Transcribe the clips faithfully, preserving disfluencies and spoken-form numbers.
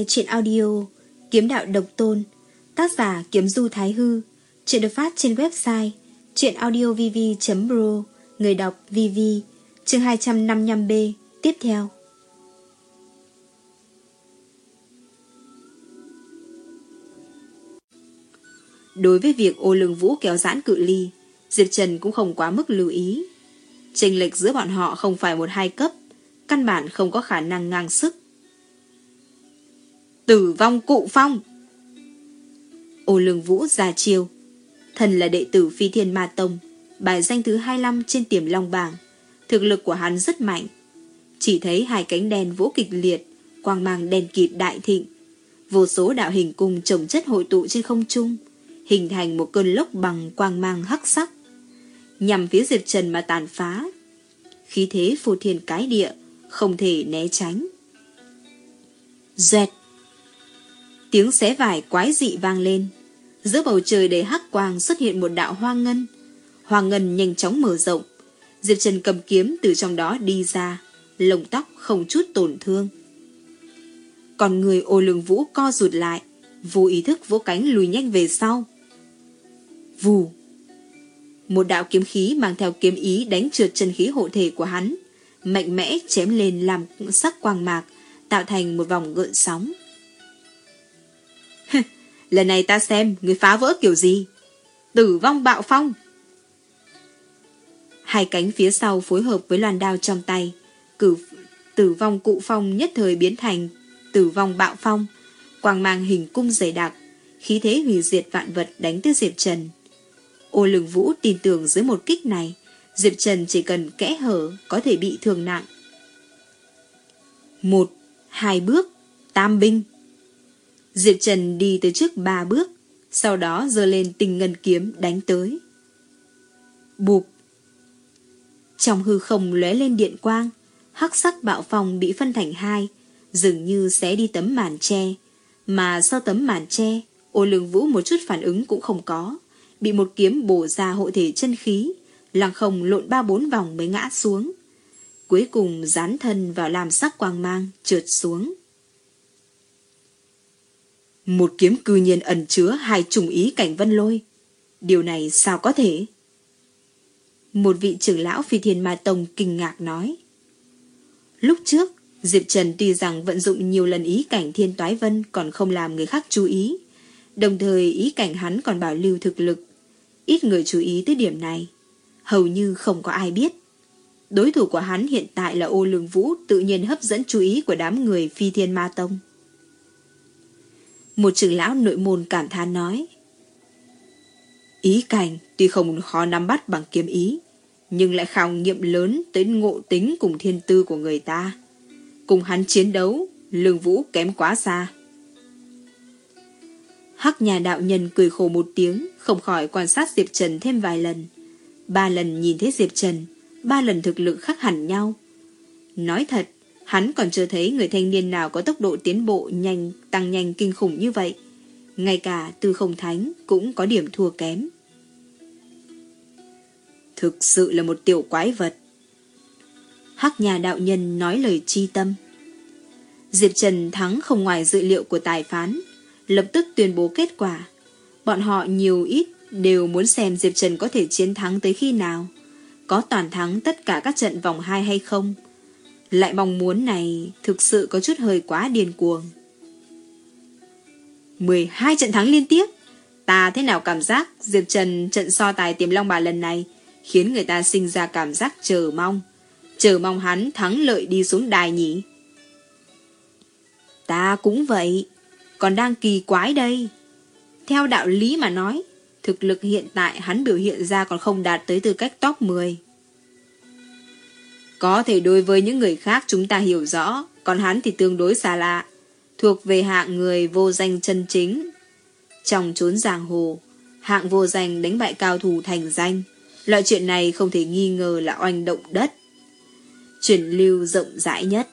truyện audio Kiếm Đạo Độc Tôn, tác giả Kiếm Du Thái Hư. Truyện được phát trên website truyệnaudiovv chấm pro, người đọc vê vê. Chương hai trăm năm mươi lăm B tiếp theo. Đối với việc Ô Lương Vũ kéo giãn cự ly, Diệp Trần cũng không quá mức lưu ý. Chênh lệch giữa bọn họ không phải một hai cấp, căn bản không có khả năng ngang sức. Tử vong cụ phong. Ô Lương Vũ ra chiêu. Thần là đệ tử Phi Thiên Ma Tông, bài danh thứ hai mươi lăm trên Tiềm Long bảng. Thực lực của hắn rất mạnh. Chỉ thấy hai cánh đen vỗ kịch liệt, quang mang đen kịt đại thịnh. Vô số đạo hình cung chồng chất hội tụ trên không trung, hình thành một cơn lốc bằng quang mang hắc sắc, nhằm phía Diệp Trần mà tàn phá. Khí thế phô thiên cái địa, không thể né tránh. Dẹt. Tiếng xé vải quái dị vang lên. Giữa bầu trời đầy hắc quang xuất hiện một đạo hoa ngân. Hoa ngân nhanh chóng mở rộng. Diệp Trần cầm kiếm từ trong đó đi ra, lông tóc không chút tổn thương. Còn người Ô Lương Vũ co rụt lại, vô ý thức vỗ cánh lùi nhanh về sau. Vù. Một đạo kiếm khí mang theo kiếm ý đánh trượt chân khí hộ thể của hắn, mạnh mẽ chém lên làm sắc quang mạc, tạo thành một vòng gợn sóng. Lần này ta xem người phá vỡ kiểu gì. Tử vong bạo phong. Hai cánh phía sau phối hợp với loan đao trong tay, cử tử vong cụ phong nhất thời biến thành tử vong bạo phong, quang mang hình cung dày đặc, khí thế hủy diệt vạn vật đánh tới Diệp Trần. Ô Lương Vũ tin tưởng dưới một kích này, Diệp Trần chỉ cần kẽ hở có thể bị thương nặng. Một, hai bước, tam binh. Diệp Trần đi tới trước ba bước, sau đó giơ lên Tinh Ngân kiếm đánh tới. Bụp. Trong hư không lóe lên điện quang, hắc sắc bạo phong bị phân thành hai, dường như xé đi tấm màn tre, mà sau tấm màn tre, Ô Lương Vũ một chút phản ứng cũng không có, bị một kiếm bổ ra hộ thể chân khí, lăng không lộn ba bốn vòng mới ngã xuống. Cuối cùng dán thân vào làm sắc quang mang, trượt xuống. Một kiếm cư nhiên ẩn chứa hai trùng ý cảnh vân lôi. Điều này sao có thể? Một vị trưởng lão Phi Thiên Ma Tông kinh ngạc nói. Lúc trước, Diệp Trần tuy rằng vận dụng nhiều lần ý cảnh Thiên Toái Vân còn không làm người khác chú ý, đồng thời ý cảnh hắn còn bảo lưu thực lực. Ít người chú ý tới điểm này, hầu như không có ai biết. Đối thủ của hắn hiện tại là Ô Lương Vũ, tự nhiên hấp dẫn chú ý của đám người Phi Thiên Ma Tông. Một trưởng lão nội môn cảm thán nói. Ý cảnh tuy không khó nắm bắt bằng kiếm ý, nhưng lại khảo nghiệm lớn tới ngộ tính cùng thiên tư của người ta. Cùng hắn chiến đấu, Lương Vũ kém quá xa. Hắc nhà đạo nhân cười khổ một tiếng, không khỏi quan sát Diệp Trần thêm vài lần. Ba lần nhìn thấy Diệp Trần, ba lần thực lực khác hẳn nhau. Nói thật, hắn còn chưa thấy người thanh niên nào có tốc độ tiến bộ nhanh, tăng nhanh kinh khủng như vậy. Ngay cả Tư Không Thánh cũng có điểm thua kém. Thực sự là một tiểu quái vật. Hắc nhà đạo nhân nói lời chi tâm. Diệp Trần thắng không ngoài dự liệu của tài phán, lập tức tuyên bố kết quả. Bọn họ nhiều ít đều muốn xem Diệp Trần có thể chiến thắng tới khi nào, có toàn thắng tất cả các trận vòng hai hay không. Lại mong muốn này thực sự có chút hơi quá điên cuồng. mười hai trận thắng liên tiếp. Ta thế nào cảm giác Diệp Trần trận so tài Tiềm Long bảng lần này khiến người ta sinh ra cảm giác chờ mong. Chờ mong hắn thắng lợi đi xuống đài nhỉ. Ta cũng vậy, còn đang kỳ quái đây. Theo đạo lý mà nói, thực lực hiện tại hắn biểu hiện ra còn không đạt tới tư cách top mười. Có thể đối với những người khác chúng ta hiểu rõ, còn hắn thì tương đối xa lạ, thuộc về hạng người vô danh chân chính. Trong chốn giang hồ, hạng vô danh đánh bại cao thủ thành danh, loại chuyện này không thể nghi ngờ là oanh động đất, truyền lưu rộng rãi nhất.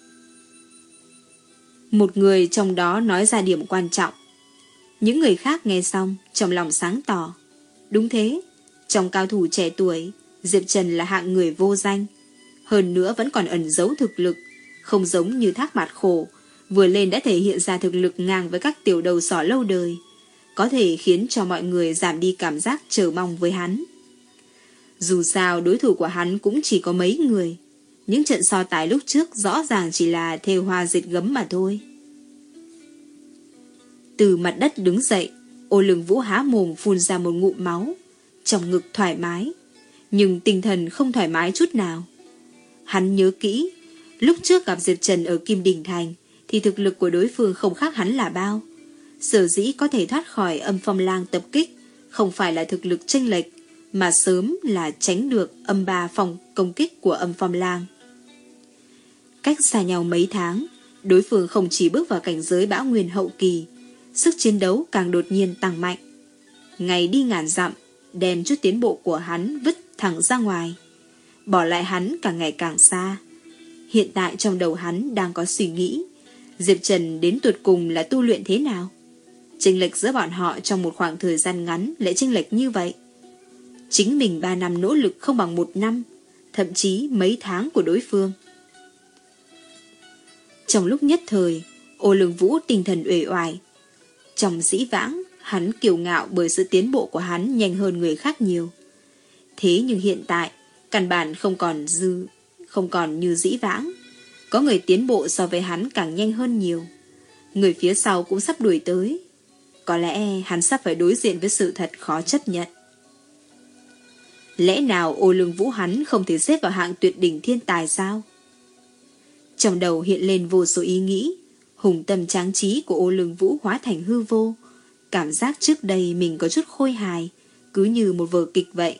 Một người trong đó nói ra điểm quan trọng. Những người khác nghe xong, trong lòng sáng tỏ. Đúng thế, trong cao thủ trẻ tuổi, Diệp Trần là hạng người vô danh. Hơn nữa vẫn còn ẩn giấu thực lực, không giống như Thác Mạt Khổ, vừa lên đã thể hiện ra thực lực ngang với các tiểu đầu sỏ lâu đời, có thể khiến cho mọi người giảm đi cảm giác chờ mong với hắn. Dù sao đối thủ của hắn cũng chỉ có mấy người, những trận so tài lúc trước rõ ràng chỉ là thêu hoa dệt gấm mà thôi. Từ mặt đất đứng dậy, Ô Lương Vũ há mồm phun ra một ngụm máu, trong ngực thoải mái, nhưng tinh thần không thoải mái chút nào. Hắn nhớ kỹ, lúc trước gặp Diệp Trần ở Kim Đình Thành thì thực lực của đối phương không khác hắn là bao. Sở dĩ có thể thoát khỏi âm phong lang tập kích không phải là thực lực chênh lệch, mà sớm là tránh được âm ba phòng công kích của âm phong lang. Cách xa nhau mấy tháng, đối phương không chỉ bước vào cảnh giới bão nguyên hậu kỳ, sức chiến đấu càng đột nhiên tăng mạnh. Ngày đi ngàn dặm, đem chút tiến bộ của hắn vứt thẳng ra ngoài, bỏ lại hắn càng ngày càng xa. Hiện tại trong đầu hắn đang có suy nghĩ, Diệp Trần đến tột cùng là tu luyện thế nào? Chênh lệch giữa bọn họ trong một khoảng thời gian ngắn lại chênh lệch như vậy. Chính mình ba năm nỗ lực không bằng một năm, thậm chí mấy tháng của đối phương. Trong lúc nhất thời, Ô Lương Vũ tinh thần uể oải. Trong dĩ vãng, hắn kiêu ngạo bởi sự tiến bộ của hắn nhanh hơn người khác nhiều. Thế nhưng hiện tại, căn bản không còn dư, không còn như dĩ vãng. Có người tiến bộ so với hắn càng nhanh hơn nhiều. Người phía sau cũng sắp đuổi tới. Có lẽ hắn sắp phải đối diện với sự thật khó chấp nhận. Lẽ nào Ô Lương Vũ hắn không thể xếp vào hạng tuyệt đỉnh thiên tài sao? Trong đầu hiện lên vô số ý nghĩ. Hùng tâm tráng trí của Ô Lương Vũ hóa thành hư vô. Cảm giác trước đây mình có chút khôi hài, cứ như một vở kịch vậy.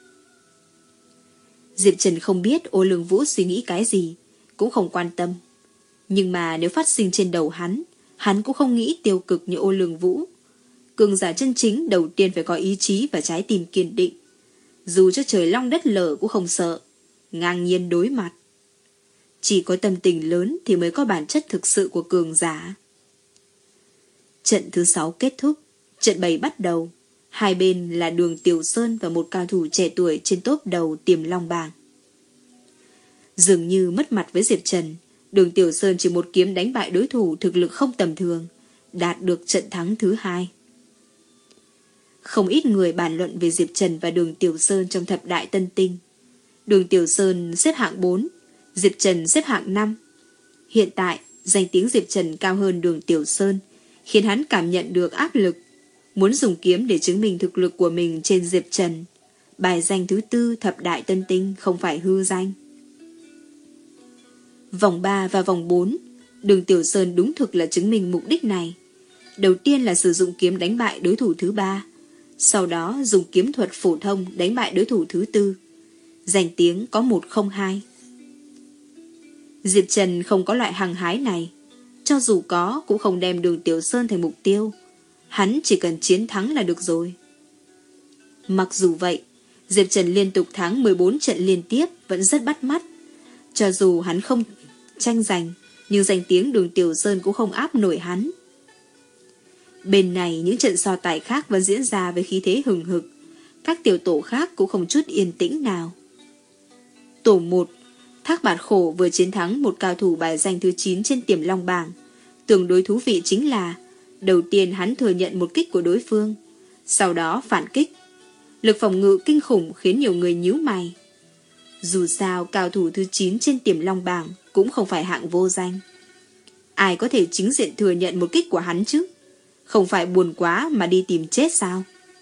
Diệp Trần không biết Ô Lương Vũ suy nghĩ cái gì, cũng không quan tâm. Nhưng mà nếu phát sinh trên đầu hắn, hắn cũng không nghĩ tiêu cực như Ô Lương Vũ. Cường giả chân chính đầu tiên phải có ý chí và trái tim kiên định. Dù cho trời long đất lở cũng không sợ, ngang nhiên đối mặt. Chỉ có tâm tình lớn thì mới có bản chất thực sự của cường giả. Trận thứ sáu kết thúc, trận bảy bắt đầu. Hai bên là Đường Tiểu Sơn và một cao thủ trẻ tuổi trên tốp đầu Tiềm Long bảng. Dường như mất mặt với Diệp Trần, Đường Tiểu Sơn chỉ một kiếm đánh bại đối thủ thực lực không tầm thường, đạt được trận thắng thứ hai. Không ít người bàn luận về Diệp Trần và Đường Tiểu Sơn trong thập đại tân tinh. Đường Tiểu Sơn xếp hạng bốn, Diệp Trần xếp hạng năm. Hiện tại, danh tiếng Diệp Trần cao hơn Đường Tiểu Sơn, khiến hắn cảm nhận được áp lực, muốn dùng kiếm để chứng minh thực lực của mình trên Diệp Trần. Bài danh thứ tư thập đại tân tinh không phải hư danh. Vòng ba và vòng bốn, Đường Tiểu Sơn đúng thực là chứng minh mục đích này. Đầu tiên là sử dụng kiếm đánh bại đối thủ thứ ba, sau đó dùng kiếm thuật phổ thông đánh bại đối thủ thứ tư. Danh tiếng có một không hai. Diệp Trần không có loại hăng hái này, cho dù có cũng không đem Đường Tiểu Sơn thành mục tiêu. Hắn chỉ cần chiến thắng là được rồi. Mặc dù vậy, Diệp Trần liên tục thắng mười bốn trận liên tiếp vẫn rất bắt mắt. Cho dù hắn không tranh giành, nhưng danh tiếng Đường Tiểu Sơn cũng không áp nổi hắn. Bên này những trận so tài khác vẫn diễn ra với khí thế hừng hực. Các tiểu tổ khác cũng không chút yên tĩnh nào. Tổ một, Thác Bạt Khổ vừa chiến thắng một cao thủ bài danh thứ chín trên Tiềm Long bảng. Tương đối thú vị chính là đầu tiên hắn thừa nhận một kích của đối phương, sau đó phản kích. Lực phòng ngự kinh khủng khiến nhiều người nhíu mày. Dù sao cao thủ thứ chín trên Tiềm Long bảng cũng không phải hạng vô danh. Ai có thể chính diện thừa nhận một kích của hắn chứ? Không phải buồn quá mà đi tìm chết sao?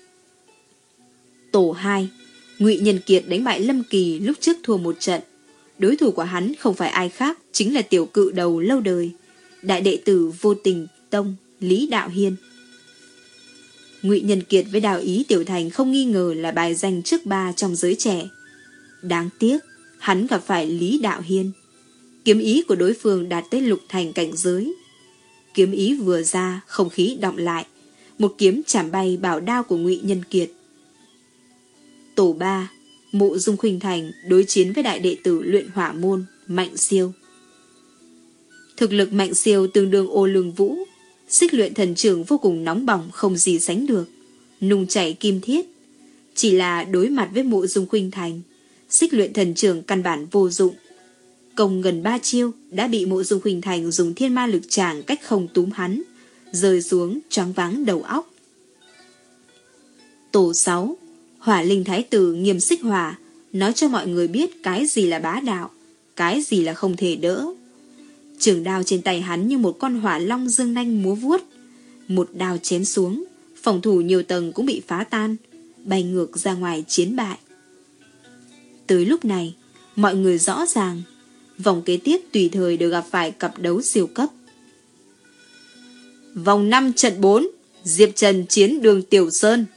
Tổ hai, Ngụy Nhân Kiệt đánh bại Lâm Kỳ lúc trước thua một trận. Đối thủ của hắn không phải ai khác, chính là tiểu cự đầu lâu đời, đại đệ tử Vô Tình Tông Lý Đạo Hiên. Ngụy Nhân Kiệt với Đào Ý Tiểu Thành không nghi ngờ là bài danh trước ba trong giới trẻ. Đáng tiếc, hắn gặp phải Lý Đạo Hiên. Kiếm ý của đối phương đạt tới lục thành cảnh giới. Kiếm ý vừa ra, không khí đọng lại, một kiếm chảm bay bảo đao của Ngụy Nhân Kiệt. Tổ ba, Mộ Dung Khuynh Thành đối chiến với đại đệ tử luyện hỏa môn Mạnh Siêu. Thực lực Mạnh Siêu tương đương Ô Lương Vũ, xích luyện thần trường vô cùng nóng bỏng không gì sánh được, nung chảy kim thiết. Chỉ là đối mặt với Mộ Dung Khuynh Thành, xích luyện thần trường căn bản vô dụng. công gần ba chiêu đã bị Mộ Dung Khuynh Thành dùng thiên ma lực trảm cách không túm hắn, rơi xuống choáng váng đầu óc. Tổ sáu, Hỏa Linh Thái Tử Nghiêm Xích Hỏa nói cho mọi người biết cái gì là bá đạo, cái gì là không thể đỡ. Trường đao trên tay hắn như một con hỏa long dương nanh múa vuốt, một đao chém xuống, phòng thủ nhiều tầng cũng bị phá tan, bay ngược ra ngoài chiến bại. Tới lúc này, mọi người rõ ràng, vòng kế tiếp tùy thời đều gặp phải cặp đấu siêu cấp. Vòng năm trận bốn, Diệp Trần chiến Đường Tiểu Sơn.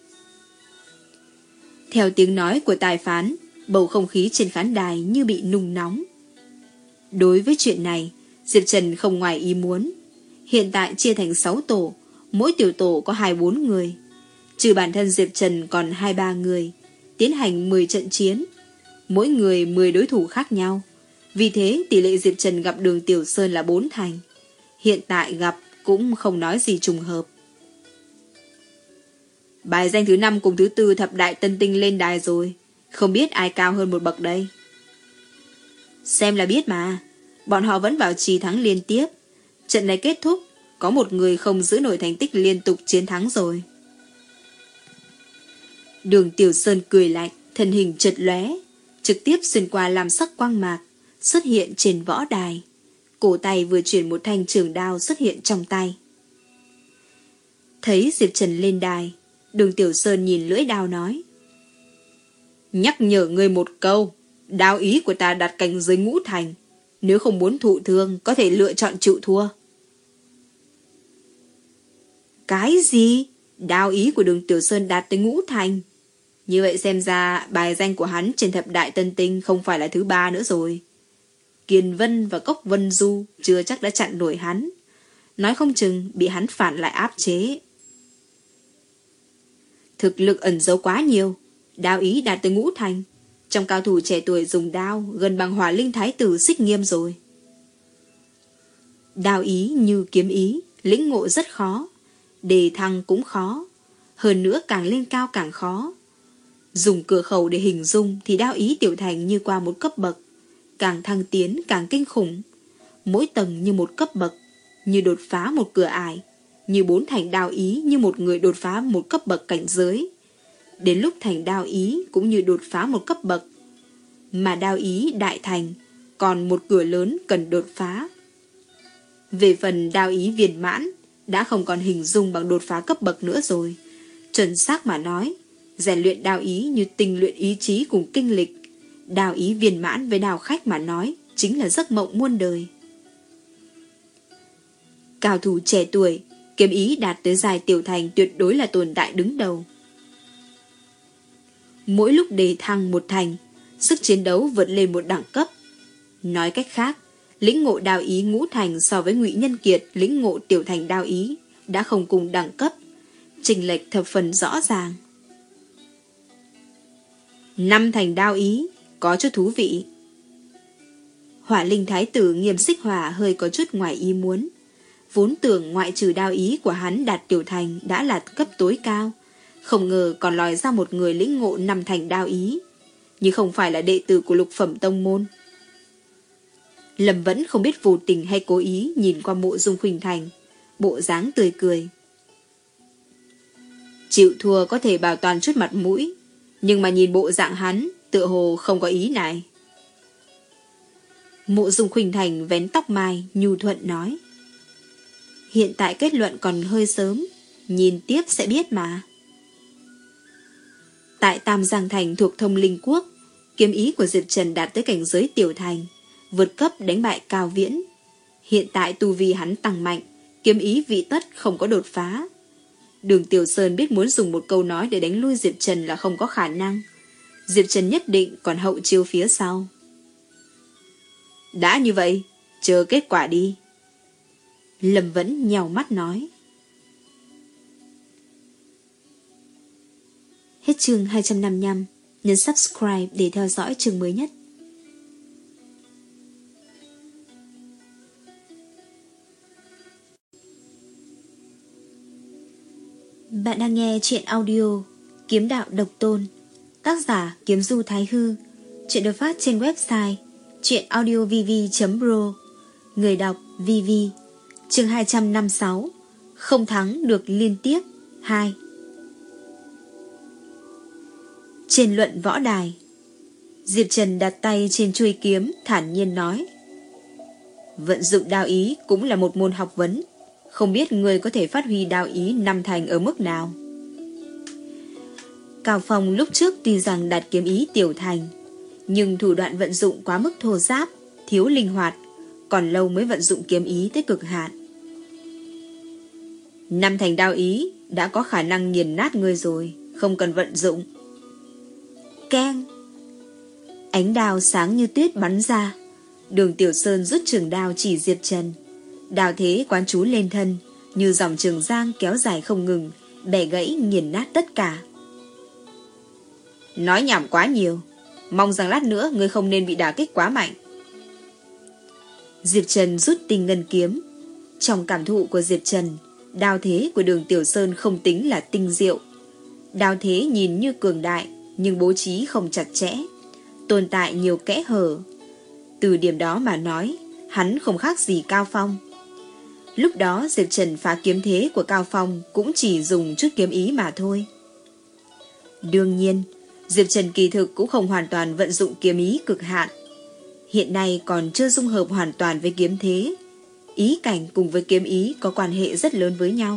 Theo tiếng nói của tài phán, bầu không khí trên khán đài như bị nung nóng. Đối với chuyện này, Diệp Trần không ngoài ý muốn. Hiện tại chia thành sáu tổ, mỗi tiểu tổ có hai bốn người. Trừ bản thân Diệp Trần còn hai ba người, tiến hành mười trận chiến, mỗi người mười đối thủ khác nhau. Vì thế tỷ lệ Diệp Trần gặp Đường Tiểu Sơn là bốn thành. Hiện tại gặp cũng không nói gì trùng hợp. Bài danh thứ năm cùng thứ tư thập đại tân tinh lên đài rồi, không biết ai cao hơn một bậc đây. Xem là biết mà, bọn họ vẫn bảo trì thắng liên tiếp. Trận này kết thúc, có một người không giữ nổi thành tích liên tục chiến thắng rồi. Đường Tiểu Sơn cười lạnh, thân hình chợt lóe, trực tiếp xuyên qua làm sắc quang mạc, xuất hiện trên võ đài. Cổ tay vừa chuyển một thanh trường đao xuất hiện trong tay. Thấy Diệp Trần lên đài, Đường Tiểu Sơn nhìn lưỡi đao nói: nhắc nhở ngươi một câu, đao ý của ta đặt cảnh giới ngũ thành, nếu không muốn thụ thương có thể lựa chọn chịu thua. Cái gì? Đao ý của Đường Tiểu Sơn đạt tới ngũ thành? Như vậy xem ra bài danh của hắn trên thập đại tân tinh không phải là thứ ba nữa rồi. Kiền Vân và Cốc Vân Du chưa chắc đã chặn nổi hắn, nói không chừng bị hắn phản lại áp chế. Thực lực ẩn giấu quá nhiều, đao ý đạt tới ngũ thành, trong cao thủ trẻ tuổi dùng đao gần bằng Hỏa Linh Thái Tử Xích Nghiêm rồi. Đao ý như kiếm ý, lĩnh ngộ rất khó, đề thăng cũng khó, hơn nữa càng lên cao càng khó. Dùng cửa khẩu để hình dung thì đao ý tiểu thành như qua một cấp bậc, càng thăng tiến càng kinh khủng. Mỗi tầng như một cấp bậc, như đột phá một cửa ải, như bốn thành đao ý như một người đột phá một cấp bậc cảnh giới. Đến lúc thành đao ý cũng như đột phá một cấp bậc, mà đao ý đại thành còn một cửa lớn cần đột phá. Về phần đao ý viên mãn đã không còn hình dung bằng đột phá cấp bậc nữa rồi. Chuẩn xác mà nói, rèn luyện đao ý như tinh luyện ý chí cùng kinh lịch. Đao ý viên mãn với đao khách mà nói chính là giấc mộng muôn đời. Cao thủ trẻ tuổi, kiếm ý đạt tới giai tiểu thành tuyệt đối là tồn tại đứng đầu. Mỗi lúc đề thăng một thành, sức chiến đấu vượt lên một đẳng cấp. Nói cách khác, lĩnh ngộ đao ý ngũ thành so với Ngụy Nhân Kiệt lĩnh ngộ tiểu thành đao ý đã không cùng đẳng cấp, chênh lệch thập phần rõ ràng. Năm thành đao ý, có chút thú vị. Hỏa Linh Thái Tử Nghiêm Xích Hỏa hơi có chút ngoài ý muốn. Vốn tưởng ngoại trừ đao ý của hắn đạt tiểu thành đã là cấp tối cao, không ngờ còn lòi ra một người lĩnh ngộ năm thành đao ý, nhưng không phải là đệ tử của lục phẩm tông môn. Lâm vẫn không biết vô tình hay cố ý nhìn qua Mộ Dung Khuynh Thành, bộ dáng tươi cười. Chịu thua có thể bảo toàn chút mặt mũi, nhưng mà nhìn bộ dạng hắn tựa hồ không có ý này. Mộ Dung Khuynh Thành vén tóc mai nhu thuận nói: hiện tại kết luận còn hơi sớm, nhìn tiếp sẽ biết mà. Tại Tam Giang Thành thuộc Thông Linh Quốc, kiếm ý của Diệp Trần đạt tới cảnh giới tiểu thành, vượt cấp đánh bại Cao Viễn. Hiện tại tu vi hắn tăng mạnh, kiếm ý vị tất không có đột phá. Đường Tiểu Sơn biết muốn dùng một câu nói để đánh lui Diệp Trần là không có khả năng. Diệp Trần nhất định còn hậu chiêu phía sau. Đã như vậy, chờ kết quả đi. Lâm vẫn nhèo mắt nói. Hết chương hai trăm năm mươi lăm, nhấn subscribe để theo dõi chương mới nhất. Bạn đang nghe truyện audio Kiếm Đạo Độc Tôn, tác giả Kiếm Du Thái Hư. Truyện được phát trên website Truyện audio vê vê chấm pro. Người đọc vê vê. Chương hai trăm năm mươi sáu. Không thắng được liên tiếp hai. Trên luận võ đài, Diệp Trần đặt tay trên chuôi kiếm, thản nhiên nói: vận dụng đao ý cũng là một môn học vấn, không biết người có thể phát huy đao ý năm thành ở mức nào. Cao Phong lúc trước tuy rằng đạt kiếm ý tiểu thành, nhưng thủ đoạn vận dụng quá mức thô ráp, thiếu linh hoạt, còn lâu mới vận dụng kiếm ý tới cực hạn. Năm thành đao ý đã có khả năng nghiền nát ngươi rồi, không cần vận dụng. Keng! Ánh đao sáng như tuyết bắn ra. Đường Tiểu Sơn rút trường đao chỉ Diệp Trần. Đao thế quán chú lên thân, như dòng trường giang kéo dài không ngừng, bẻ gãy nghiền nát tất cả. Nói nhảm quá nhiều, mong rằng lát nữa ngươi không nên bị đả kích quá mạnh. Diệp Trần rút tinh ngân kiếm. Trong cảm thụ của Diệp Trần, đao thế của Đường Tiểu Sơn không tính là tinh diệu. Đao thế nhìn như cường đại, nhưng bố trí không chặt chẽ, tồn tại nhiều kẽ hở. Từ điểm đó mà nói, hắn không khác gì Cao Phong. Lúc đó Diệp Trần phá kiếm thế của Cao Phong cũng chỉ dùng chút kiếm ý mà thôi. Đương nhiên, Diệp Trần kỳ thực cũng không hoàn toàn vận dụng kiếm ý cực hạn. Hiện nay còn chưa dung hợp hoàn toàn với kiếm thế. Ý cảnh cùng với kiếm ý có quan hệ rất lớn với nhau.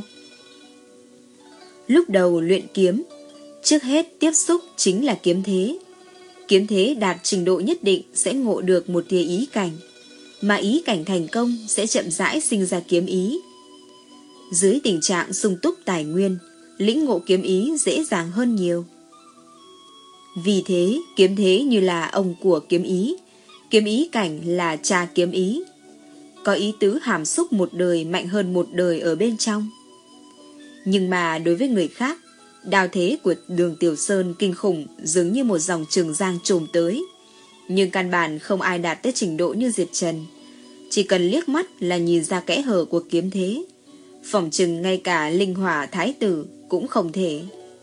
Lúc đầu luyện kiếm, trước hết tiếp xúc chính là kiếm thế. Kiếm thế đạt trình độ nhất định sẽ ngộ được một tia ý cảnh, mà ý cảnh thành công sẽ chậm rãi sinh ra kiếm ý. Dưới tình trạng sung túc tài nguyên, lĩnh ngộ kiếm ý dễ dàng hơn nhiều. Vì thế, kiếm thế như là ông của kiếm ý, kiếm ý cảnh là cha kiếm ý. Có ý tứ hàm xúc một đời mạnh hơn một đời ở bên trong. Nhưng mà đối với người khác, đao thế của Đường Tiểu Sơn kinh khủng dường như một dòng trường giang trồm tới. Nhưng căn bản không ai đạt tới trình độ như Diệp Trần. Chỉ cần liếc mắt là nhìn ra kẽ hở của kiếm thế. Phỏng chừng ngay cả linh hỏa thái tử cũng không thể.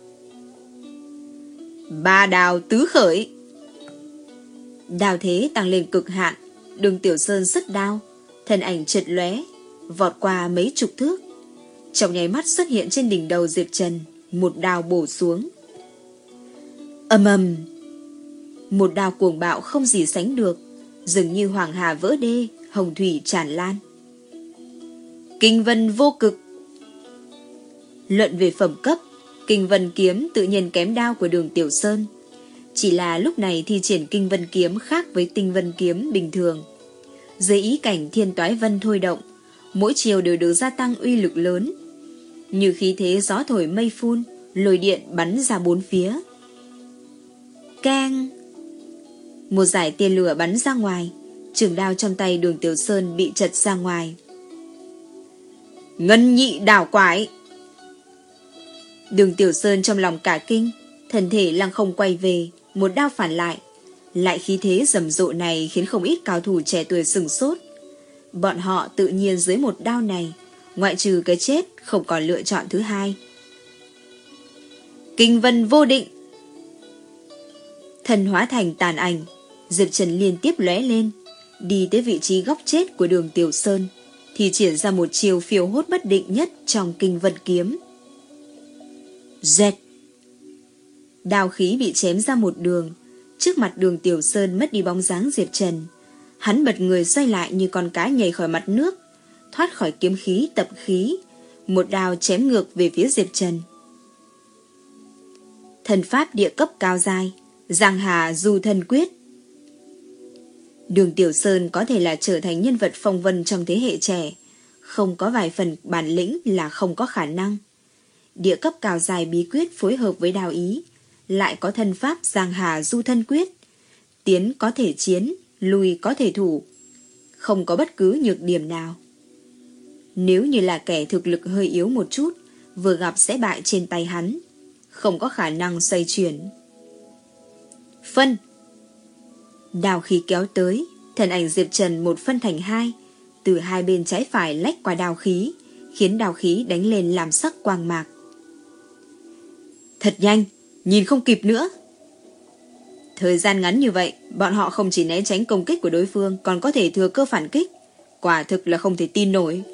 Ba đào tứ khởi. Đao thế tăng lên cực hạn. Đường Tiểu Sơn xuất đao, thân ảnh chợt lóe, vọt qua mấy chục thước. Trong nháy mắt xuất hiện trên đỉnh đầu Diệp Trần, một đao bổ xuống. Ầm ầm, một đao cuồng bạo không gì sánh được, dường như hoàng hà vỡ đê, hồng thủy tràn lan. Kinh vân vô cực. Luận về phẩm cấp, Kinh vân kiếm tự nhiên kém đao của Đường Tiểu Sơn. Chỉ là lúc này thi triển Kinh vân kiếm khác với tinh vân kiếm bình thường. Dưới ý cảnh thiên toái vân thôi động, mỗi chiều đều được gia tăng uy lực lớn. Như khí thế gió thổi mây phun, lôi điện bắn ra bốn phía. Keng! Một dải tia lửa bắn ra ngoài, trường đao trong tay Đường Tiểu Sơn bị trật ra ngoài. Ngân nhị đảo quải! Đường Tiểu Sơn trong lòng cả kinh, thân thể lăng không quay về, một đao phản lại. Lại khí thế rầm rộ này khiến không ít cao thủ trẻ tuổi sửng sốt. Bọn họ tự nhiên dưới một đao này, ngoại trừ cái chết không còn lựa chọn thứ hai. Kinh vân vô định. Thần hóa thành tàn ảnh, Diệp Trần liên tiếp lóe lên, đi tới vị trí góc chết của Đường Tiểu Sơn, thì triển ra một chiều phiêu hốt bất định nhất trong Kinh vân kiếm. Dẹt! Đao khí bị chém ra một đường. Trước mặt Đường Tiểu Sơn mất đi bóng dáng Diệp Trần. Hắn bật người xoay lại như con cá nhảy khỏi mặt nước, thoát khỏi kiếm khí tập khí, một đao chém ngược về phía Diệp Trần. Thần pháp địa cấp cao dài, Giang Hà Du Thân Quyết. Đường Tiểu Sơn có thể là trở thành nhân vật phong vân trong thế hệ trẻ, không có vài phần bản lĩnh là không có khả năng. Địa cấp cao dài bí quyết phối hợp với đao ý, lại có thân pháp Giang Hà Du Thân Quyết, tiến có thể chiến, lùi có thể thủ, không có bất cứ nhược điểm nào. Nếu như là kẻ thực lực hơi yếu một chút, vừa gặp sẽ bại trên tay hắn, không có khả năng xoay chuyển. Phân! Đao khí kéo tới, thân ảnh Diệp Trần một phân thành hai, từ hai bên trái phải lách qua đao khí, khiến đao khí đánh lên làm sắc quang mạc. Thật nhanh, nhìn không kịp nữa. Thời gian ngắn như vậy, bọn họ không chỉ né tránh công kích của đối phương, còn có thể thừa cơ phản kích. Quả thực là không thể tin nổi.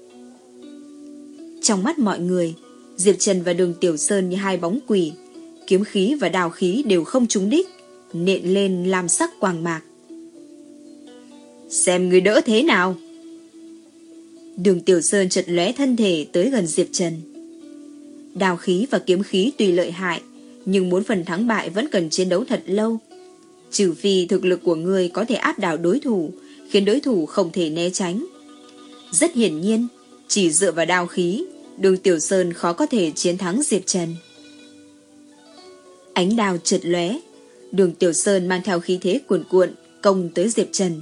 Trong mắt mọi người, Diệp Trần và Đường Tiểu Sơn như hai bóng quỷ, kiếm khí và đào khí đều không trúng đích, nện lên lam sắc quang mạc. Xem người đỡ thế nào. Đường Tiểu Sơn chợt lóe thân thể tới gần Diệp Trần. Đào khí và kiếm khí tuy lợi hại, nhưng muốn phần thắng bại vẫn cần chiến đấu thật lâu. Trừ phi thực lực của người có thể áp đảo đối thủ, khiến đối thủ không thể né tránh. Rất hiển nhiên, chỉ dựa vào đao khí, Đường Tiểu Sơn khó có thể chiến thắng Diệp Trần. Ánh đao chợt lóe, Đường Tiểu Sơn mang theo khí thế cuồn cuộn công tới Diệp Trần.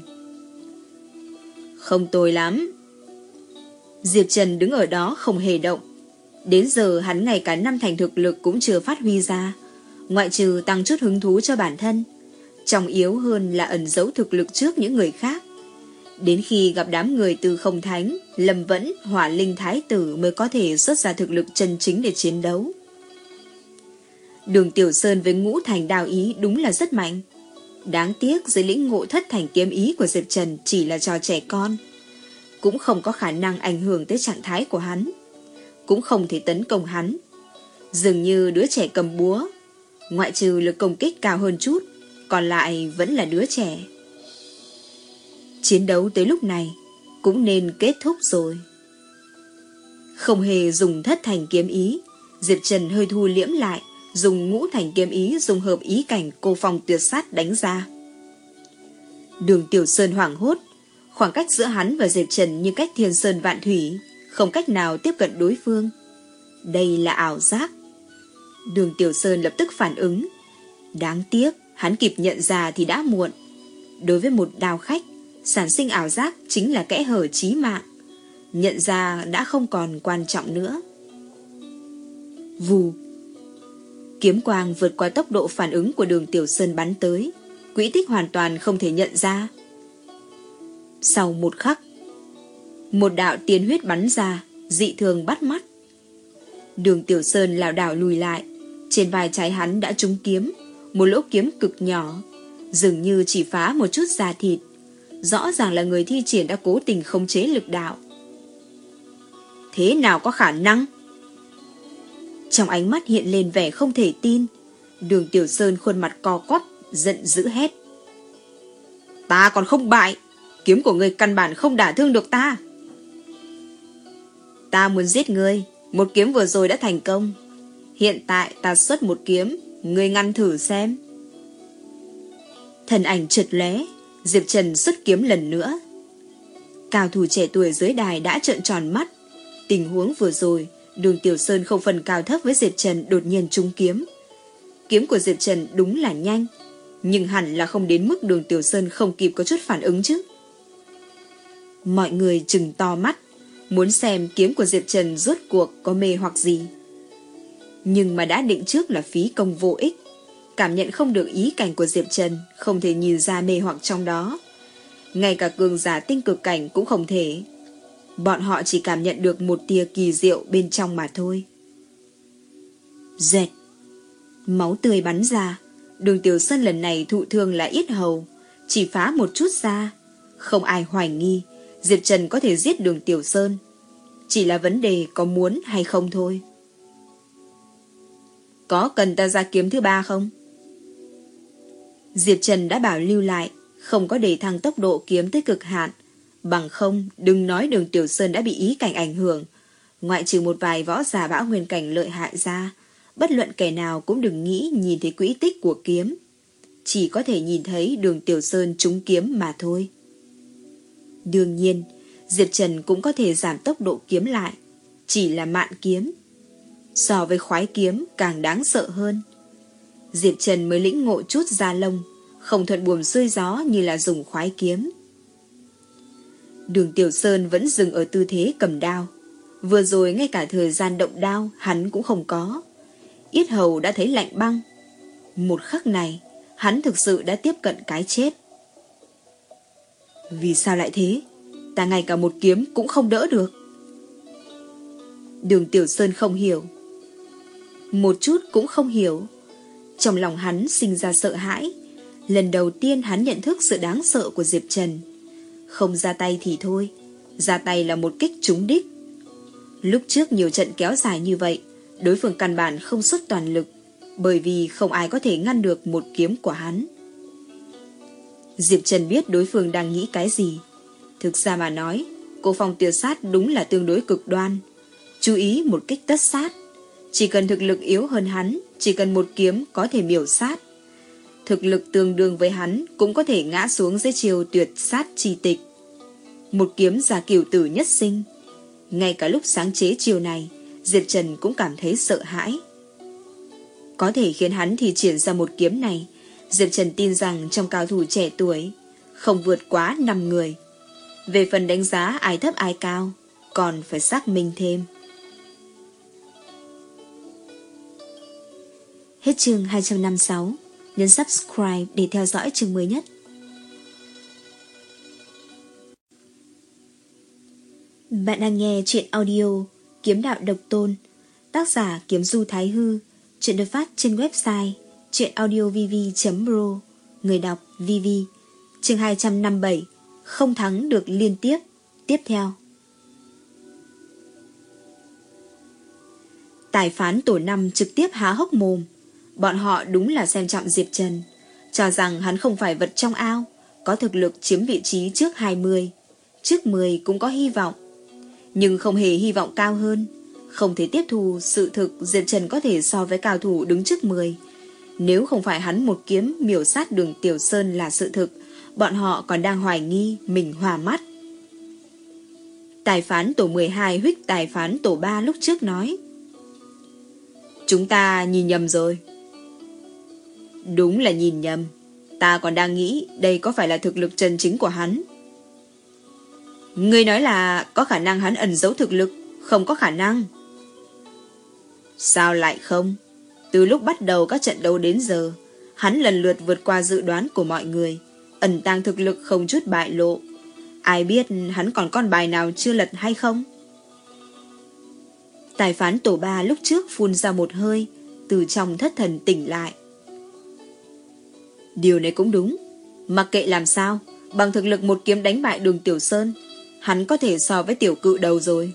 Không tồi lắm. Diệp Trần đứng ở đó không hề động. Đến giờ hắn ngay cả năm thành thực lực cũng chưa phát huy ra, ngoại trừ tăng chút hứng thú cho bản thân. Trọng yếu hơn là ẩn giấu thực lực trước những người khác. Đến khi gặp đám người từ không thánh, Lâm Vẫn, Hỏa Linh Thái Tử mới có thể xuất ra thực lực chân chính để chiến đấu. Đường Tiểu Sơn với ngũ thành đao ý đúng là rất mạnh. Đáng tiếc dưới lĩnh ngộ thất thành kiếm ý của Diệp Trần chỉ là trò trẻ con, cũng không có khả năng ảnh hưởng tới trạng thái của hắn, cũng không thể tấn công hắn. Dường như đứa trẻ cầm búa, ngoại trừ lực công kích cao hơn chút, còn lại vẫn là đứa trẻ. Chiến đấu tới lúc này cũng nên kết thúc rồi. Không hề dùng thất thành kiếm ý, Diệp Trần hơi thu liễm lại, dùng ngũ thành kiếm ý dùng hợp ý cảnh cô phong tuyệt sát đánh ra. Đường Tiểu Sơn hoảng hốt, khoảng cách giữa hắn và Diệp Trần như cách thiên sơn vạn thủy, không cách nào tiếp cận đối phương. Đây là ảo giác. Đường Tiểu Sơn lập tức phản ứng. Đáng tiếc, hắn kịp nhận ra thì đã muộn. Đối với một đao khách, sản sinh ảo giác chính là kẽ hở chí mạng. Nhận ra đã không còn quan trọng nữa. Vù. Kiếm quang vượt qua tốc độ phản ứng của Đường Tiểu Sơn bắn tới, quỹ tích hoàn toàn không thể nhận ra. Sau một khắc, một đạo tiên huyết bắn ra, dị thường bắt mắt. Đường Tiểu Sơn lảo đảo lùi lại, trên vai trái hắn đã trúng kiếm, một lỗ kiếm cực nhỏ, dường như chỉ phá một chút da thịt. Rõ ràng là người thi triển đã cố tình khống chế lực đạo. Thế nào có khả năng? Trong ánh mắt hiện lên vẻ không thể tin. Đường Tiểu Sơn khuôn mặt co quắp, giận dữ hét. Ta còn không bại, kiếm của ngươi căn bản không đả thương được ta. Ta muốn giết ngươi, một kiếm vừa rồi đã thành công. Hiện tại ta xuất một kiếm, ngươi ngăn thử xem. Thần ảnh chợt lóe, Diệp Trần xuất kiếm lần nữa. Cao thủ trẻ tuổi dưới đài đã trợn tròn mắt. Tình huống vừa rồi, Đường Tiểu Sơn không phần cao thấp với Diệp Trần đột nhiên trúng kiếm. Kiếm của Diệp Trần đúng là nhanh, nhưng hẳn là không đến mức Đường Tiểu Sơn không kịp có chút phản ứng chứ. Mọi người trừng to mắt, muốn xem kiếm của Diệp Trần rốt cuộc có mê hoặc gì. Nhưng mà đã định trước là phí công vô ích. Cảm nhận không được ý cảnh của Diệp Trần, không thể nhìn ra mê hoặc trong đó. Ngay cả cường giả tinh cực cảnh cũng không thể. Bọn họ chỉ cảm nhận được một tia kỳ diệu bên trong mà thôi. Dẹt. Máu tươi bắn ra. Đường Tiểu Sơn lần này thụ thương là yết hầu, chỉ phá một chút ra. Không ai hoài nghi Diệp Trần có thể giết Đường Tiểu Sơn. Chỉ là vấn đề có muốn hay không thôi. Có cần ta ra kiếm thứ ba không? Diệp Trần đã bảo lưu lại, không có để thăng tốc độ kiếm tới cực hạn. Bằng không, đừng nói Đường Tiểu Sơn đã bị ý cảnh ảnh hưởng. Ngoại trừ một vài võ giả bão nguyên cảnh lợi hại ra, bất luận kẻ nào cũng đừng nghĩ nhìn thấy quỹ tích của kiếm. Chỉ có thể nhìn thấy Đường Tiểu Sơn trúng kiếm mà thôi. Đương nhiên, Diệp Trần cũng có thể giảm tốc độ kiếm lại. Chỉ là mạn kiếm. So với khoái kiếm càng đáng sợ hơn. Diệp Trần mới lĩnh ngộ chút da lông, không thuận buồm xuôi gió như là dùng khoái kiếm. Đường Tiểu Sơn vẫn dừng ở tư thế cầm đao. Vừa rồi ngay cả thời gian động đao hắn cũng không có. Yết hầu đã thấy lạnh băng. Một khắc này, hắn thực sự đã tiếp cận cái chết. Vì sao lại thế? Ta ngay cả một kiếm cũng không đỡ được. Đường Tiểu Sơn không hiểu. Một chút cũng không hiểu. Trong lòng hắn sinh ra sợ hãi. Lần đầu tiên hắn nhận thức sự đáng sợ của Diệp Trần. Không ra tay thì thôi, ra tay là một kích trúng đích. Lúc trước nhiều trận kéo dài như vậy, đối phương căn bản không xuất toàn lực, bởi vì không ai có thể ngăn được một kiếm của hắn. Diệp Trần biết đối phương đang nghĩ cái gì. Thực ra mà nói, cô Phong tuyệt sát đúng là tương đối cực đoan. Chú ý một kích tất sát. Chỉ cần thực lực yếu hơn hắn, chỉ cần một kiếm có thể miểu sát. Thực lực tương đương với hắn cũng có thể ngã xuống dưới chiều tuyệt sát chi tịch. Một kiếm giả cửu tử nhất sinh. Ngay cả lúc sáng chế chiều này, Diệp Trần cũng cảm thấy sợ hãi. Có thể khiến hắn thì triển ra một kiếm này, Diệp Trần tin rằng trong cao thủ trẻ tuổi không vượt quá năm người. Về phần đánh giá ai thấp ai cao, còn phải xác minh thêm. Hết chương hai trăm năm mươi sáu. Nhấn subscribe để theo dõi chương mới nhất. Bạn đang nghe truyện audio Kiếm Đạo Độc Tôn, tác giả Kiếm Du Thái Hư. Truyện được phát trên website truyệnaudiovv chấm pro. Người đọc vê vê. Chương hai trăm năm mươi bảy. Không thắng được liên tiếp. Tiếp theo. Tài phán tổ năm trực tiếp há hốc mồm. Bọn họ đúng là xem trọng Diệp Trần, cho rằng hắn không phải vật trong ao, có thực lực chiếm vị trí trước hai mươi, trước mười cũng có hy vọng. Nhưng không hề hy vọng cao hơn, không thể tiếp thu sự thực Diệp Trần có thể so với cao thủ đứng trước mười. Nếu không phải hắn một kiếm miểu sát Đường Tiểu Sơn là sự thực, bọn họ còn đang hoài nghi mình hòa mắt. Tài phán tổ mười hai huých tài phán tổ ba lúc trước nói: Chúng ta nhìn nhầm rồi. Đúng là nhìn nhầm. Ta còn đang nghĩ đây có phải là thực lực chân chính của hắn. Ngươi nói là có khả năng hắn ẩn giấu thực lực. Không có khả năng. Sao lại không? Từ lúc bắt đầu các trận đấu đến giờ, hắn lần lượt vượt qua dự đoán của mọi người, ẩn tàng thực lực không chút bại lộ. Ai biết hắn còn con bài nào chưa lật hay không? Tài phán tổ ba lúc trước phun ra một hơi, từ trong thất thần tỉnh lại. Điều này cũng đúng. Mặc kệ làm sao, bằng thực lực một kiếm đánh bại Đường Tiểu Sơn, hắn có thể so với tiểu cự đầu rồi.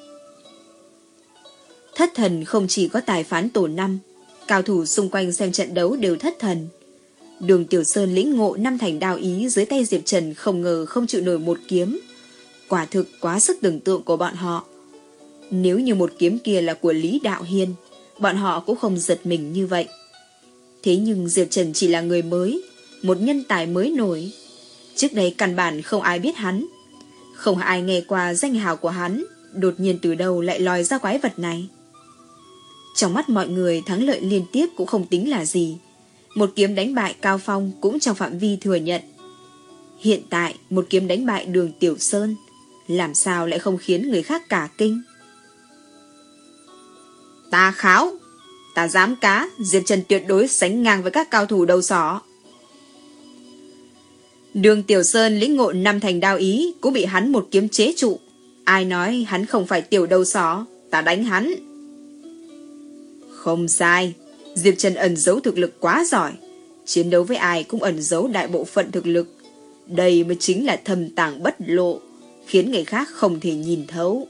Thất thần không chỉ có tài phán tổ năm, cao thủ xung quanh xem trận đấu đều thất thần. Đường Tiểu Sơn lĩnh ngộ năm thành đao ý dưới tay Diệp Trần không ngờ không chịu nổi một kiếm. Quả thực quá sức tưởng tượng của bọn họ. Nếu như một kiếm kia là của Lý Đạo Hiên, bọn họ cũng không giật mình như vậy. Thế nhưng Diệp Trần chỉ là người mới, một nhân tài mới nổi. Trước đây căn bản không ai biết hắn, không ai nghe qua danh hào của hắn, đột nhiên từ đâu lại lòi ra quái vật này. Trong mắt mọi người, thắng lợi liên tiếp cũng không tính là gì. Một kiếm đánh bại Cao Phong cũng trong phạm vi thừa nhận. Hiện tại một kiếm đánh bại Đường Tiểu Sơn, làm sao lại không khiến người khác cả kinh? Ta kháo, ta dám cá, Diệp Trần tuyệt đối sánh ngang với các cao thủ đầu sỏ. Đường Tiểu Sơn lĩnh ngộ năm thành đao ý cũng bị hắn một kiếm chế trụ. Ai nói hắn không phải tiểu đầu sỏ, ta đánh hắn. Không sai, Diệp Trần ẩn giấu thực lực quá giỏi, chiến đấu với ai cũng ẩn giấu đại bộ phận thực lực. Đây mới chính là thâm tàng bất lộ, khiến người khác không thể nhìn thấu.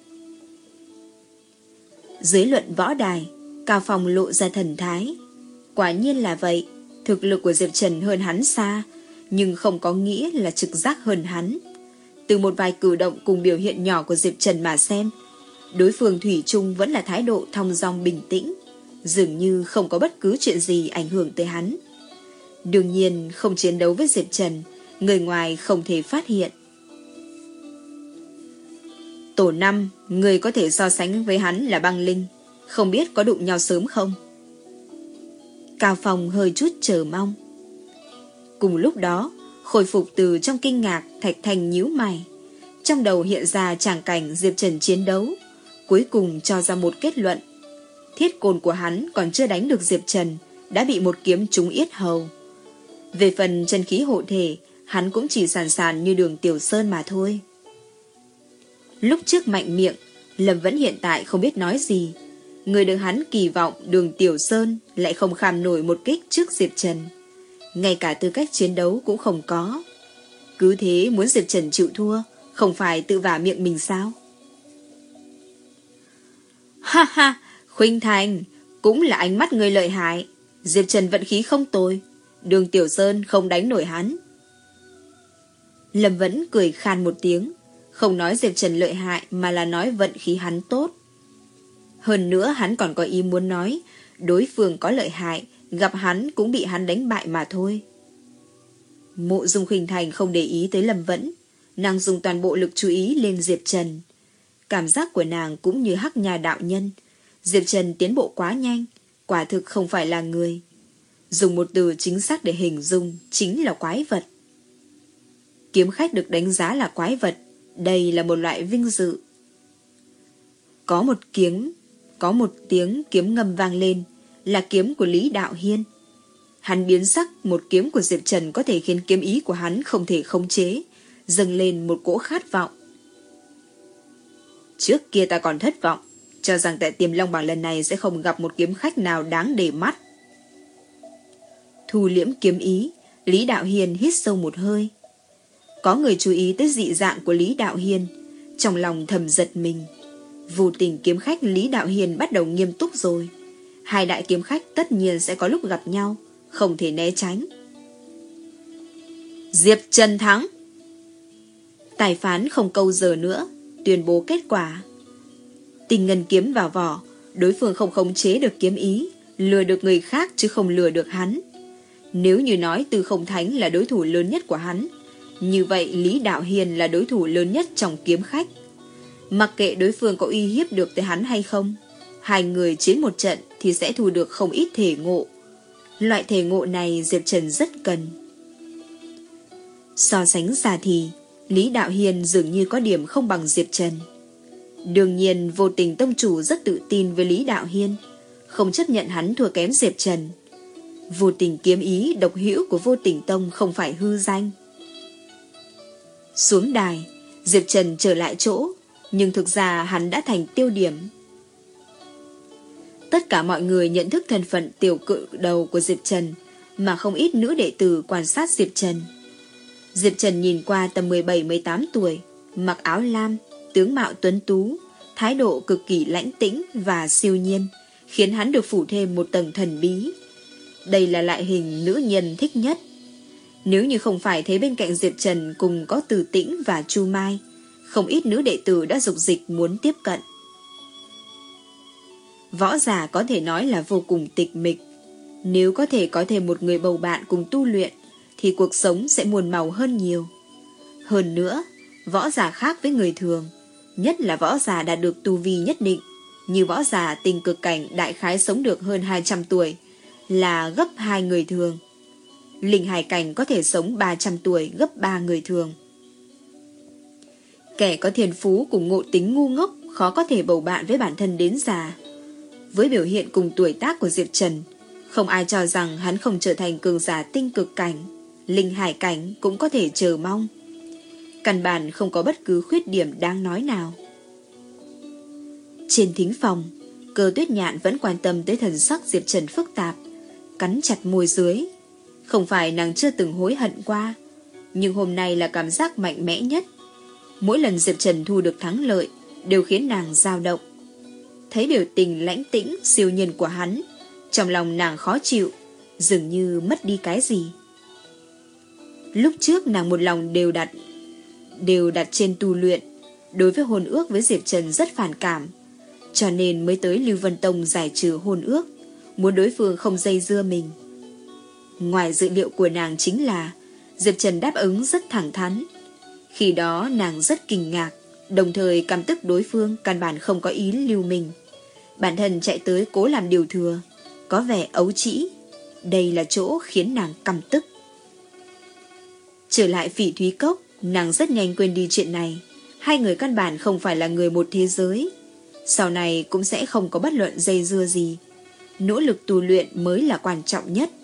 Dưới luận võ đài, Cao Phong lộ ra thần thái. Quả nhiên là vậy, thực lực của Diệp Trần hơn hắn xa, nhưng không có nghĩa là trực giác hơn hắn. Từ một vài cử động cùng biểu hiện nhỏ của Diệp Trần mà xem, đối phương thủy chung vẫn là thái độ thong dong bình tĩnh, dường như không có bất cứ chuyện gì ảnh hưởng tới hắn. Đương nhiên không chiến đấu với Diệp Trần, người ngoài không thể phát hiện. Tổ năm, người có thể so sánh với hắn là băng linh, không biết có đụng nhau sớm không? Cao Phong hơi chút chờ mong. Cùng lúc đó, khôi phục từ trong kinh ngạc, Thạch Thành nhíu mày. Trong đầu hiện ra tràng cảnh Diệp Trần chiến đấu, cuối cùng cho ra một kết luận. Thiết côn của hắn còn chưa đánh được Diệp Trần, đã bị một kiếm trúng yết hầu. Về phần chân khí hộ thể, hắn cũng chỉ sàn sàn như Đường Tiểu Sơn mà thôi. Lúc trước mạnh miệng, Lâm Vẫn hiện tại không biết nói gì. Người được hắn kỳ vọng Đường Tiểu Sơn lại không kham nổi một kích trước Diệp Trần. ngay cả tư cách chiến đấu cũng không có. Cứ thế muốn Diệp Trần chịu thua, không phải tự vả miệng mình sao? Ha ha, Khuynh Thành, cũng là ánh mắt người lợi hại. Diệp Trần vận khí không tồi, Đường Tiểu Sơn không đánh nổi hắn. Lâm Vẫn cười khan một tiếng, không nói Diệp Trần lợi hại mà là nói vận khí hắn tốt. Hơn nữa hắn còn có ý muốn nói đối phương có lợi hại, gặp hắn cũng bị hắn đánh bại mà thôi. Mộ Dung Khuynh Thành không để ý tới Lâm Vẫn, nàng dùng toàn bộ lực chú ý lên Diệp Trần. Cảm giác của nàng cũng như Hắc Nha đạo nhân, Diệp Trần tiến bộ quá nhanh, quả thực không phải là người. Dùng một từ chính xác để hình dung chính là quái vật. Kiếm khách được đánh giá là quái vật, đây là một loại vinh dự. Có một kiếm, có một tiếng kiếm ngâm vang lên, là kiếm của Lý Đạo Hiên. Hắn biến sắc, một kiếm của Diệp Trần có thể khiến kiếm ý của hắn không thể khống chế, dâng lên một cỗ khát vọng. Trước kia ta còn thất vọng, cho rằng tại Tiềm Long Bảng lần này sẽ không gặp một kiếm khách nào đáng để mắt. Thu liễm kiếm ý, Lý Đạo Hiên hít sâu một hơi. Có người chú ý tới dị dạng của Lý Đạo Hiên, trong lòng thầm giật mình. Vô tình kiếm khách Lý Đạo Hiên bắt đầu nghiêm túc rồi. Hai đại kiếm khách tất nhiên sẽ có lúc gặp nhau, không thể né tránh. Diệp Trần thắng. Tài phán không câu giờ nữa, tuyên bố kết quả. Tình ngân kiếm vào vỏ, đối phương không khống chế được kiếm ý, lừa được người khác chứ không lừa được hắn. Nếu như nói Tư Không Thánh là đối thủ lớn nhất của hắn, như vậy Lý Đạo Hiên là đối thủ lớn nhất trong kiếm khách. Mặc kệ đối phương có uy hiếp được tới hắn hay không, hai người chiến một trận thì sẽ thu được không ít thể ngộ. Loại thể ngộ này Diệp Trần rất cần. So sánh ra thì Lý Đạo Hiên dường như có điểm không bằng Diệp Trần. Đương nhiên Vô Tình tông chủ rất tự tin với Lý Đạo Hiên, không chấp nhận hắn thua kém Diệp Trần. Vô Tình kiếm ý độc hữu của Vô Tình tông không phải hư danh. Xuống đài, Diệp Trần trở lại chỗ, nhưng thực ra hắn đã thành tiêu điểm. Tất cả mọi người nhận thức thân phận tiểu cự đầu của Diệp Trần, mà không ít nữ đệ tử quan sát Diệp Trần. Diệp Trần nhìn qua tầm mười bảy mười tám tuổi, mặc áo lam, tướng mạo tuấn tú, thái độ cực kỳ lãnh tĩnh và siêu nhiên, khiến hắn được phủ thêm một tầng thần bí. Đây là loại hình nữ nhân thích nhất. Nếu như không phải thấy bên cạnh Diệp Trần cùng có Từ Tĩnh và Chu Mai, không ít nữ đệ tử đã dục dịch muốn tiếp cận. Võ giả có thể nói là vô cùng tịch mịch. Nếu có thể có thêm một người bầu bạn cùng tu luyện, thì cuộc sống sẽ muôn màu hơn nhiều. Hơn nữa, võ giả khác với người thường, nhất là võ giả đạt được tu vi nhất định, như võ giả tình cực cảnh đại khái sống được hơn hai trăm tuổi, là gấp hai người thường. Linh hải cảnh có thể sống ba trăm tuổi, gấp ba người thường. Kẻ có thiên phú cùng ngộ tính ngu ngốc khó có thể bầu bạn với bản thân đến già. Với biểu hiện cùng tuổi tác của Diệp Trần, không ai cho rằng hắn không trở thành cường giả tinh cực cảnh, linh hải cảnh cũng có thể chờ mong. Căn bản không có bất cứ khuyết điểm đáng nói nào. Trên thính phòng, Cơ Tuyết Nhạn vẫn quan tâm tới thần sắc Diệp Trần phức tạp, cắn chặt môi dưới. Không phải nàng chưa từng hối hận qua, nhưng hôm nay là cảm giác mạnh mẽ nhất. Mỗi lần Diệp Trần thu được thắng lợi đều khiến nàng dao động. Thấy biểu tình lãnh tĩnh siêu nhiên của hắn, trong lòng nàng khó chịu, dường như mất đi cái gì. Lúc trước nàng một lòng đều đặt đều đặt trên tu luyện, đối với hôn ước với Diệp Trần rất phản cảm, cho nên mới tới Lưu Vân Tông giải trừ hôn ước, muốn đối phương không dây dưa mình. Ngoài dự liệu của nàng chính là Diệp Trần đáp ứng rất thẳng thắn. Khi đó nàng rất kinh ngạc, đồng thời căm tức đối phương căn bản không có ý lưu mình. Bản thân chạy tới cố làm điều thừa, có vẻ ấu trĩ. Đây là chỗ khiến nàng căm tức. Trở lại Phỉ Thúy Cốc, nàng rất nhanh quên đi chuyện này. Hai người căn bản không phải là người một thế giới. Sau này cũng sẽ không có bất luận dây dưa gì. Nỗ lực tu luyện mới là quan trọng nhất.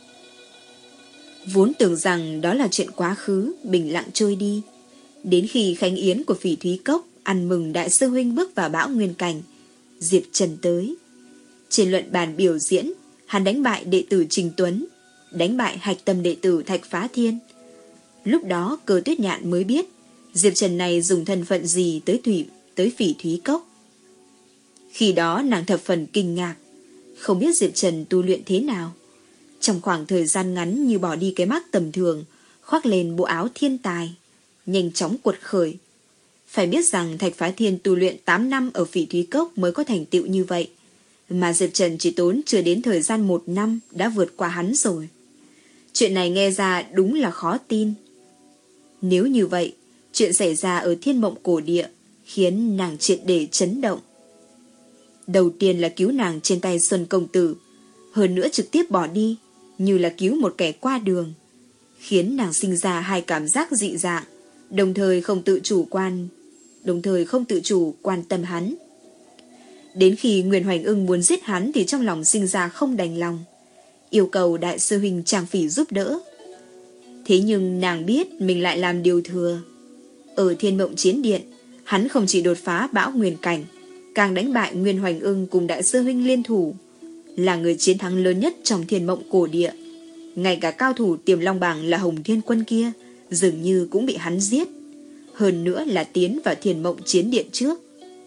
Vốn tưởng rằng đó là chuyện quá khứ, bình lặng trôi đi. Đến khi khánh yến của Phỉ Thúy Cốc ăn mừng đại sư huynh bước vào bão nguyên cảnh, Diệp Trần tới. Trên luận bàn biểu diễn, hắn đánh bại đệ tử Trình Tuấn, đánh bại hạch tâm đệ tử Thạch Phá Thiên. Lúc đó Cơ Tuyết Nhạn mới biết Diệp Trần này dùng thân phận gì tới thủy tới Phỉ Thúy Cốc. Khi đó nàng thập phần kinh ngạc, không biết Diệp Trần tu luyện thế nào. Trong khoảng thời gian ngắn như bỏ đi cái mác tầm thường, khoác lên bộ áo thiên tài, nhanh chóng cuột khởi. Phải biết rằng Thạch Phá Thiên tu luyện tám năm ở Phỉ Thúy Cốc mới có thành tựu như vậy, mà Diệp Trần chỉ tốn chưa đến thời gian một năm đã vượt qua hắn rồi. Chuyện này nghe ra đúng là khó tin. Nếu như vậy, chuyện xảy ra ở Thiên Mộng Cổ Địa khiến nàng triệt để chấn động. Đầu tiên là cứu nàng trên tay Xuân Công Tử, hơn nữa trực tiếp bỏ đi, như là cứu một kẻ qua đường, khiến nàng sinh ra hai cảm giác dị dạng, đồng thời không tự chủ quan, đồng thời không tự chủ quan tâm hắn. Đến khi Nguyên Hoành Ưng muốn giết hắn thì trong lòng sinh ra không đành lòng, yêu cầu đại sư huynh Tràng Phỉ giúp đỡ. Thế nhưng nàng biết mình lại làm điều thừa. Ở Thiên Mộng Chiến Điện, hắn không chỉ đột phá bão nguyên cảnh, càng đánh bại Nguyên Hoành Ưng cùng đại sư huynh liên thủ, là người chiến thắng lớn nhất trong Thiên Mộng Cổ Địa. Ngay cả cao thủ Tiềm Long Bảng là Hồng Thiên Quân kia dường như cũng bị hắn giết, hơn nữa là tiến vào Thiên Mộng Chiến Điện trước.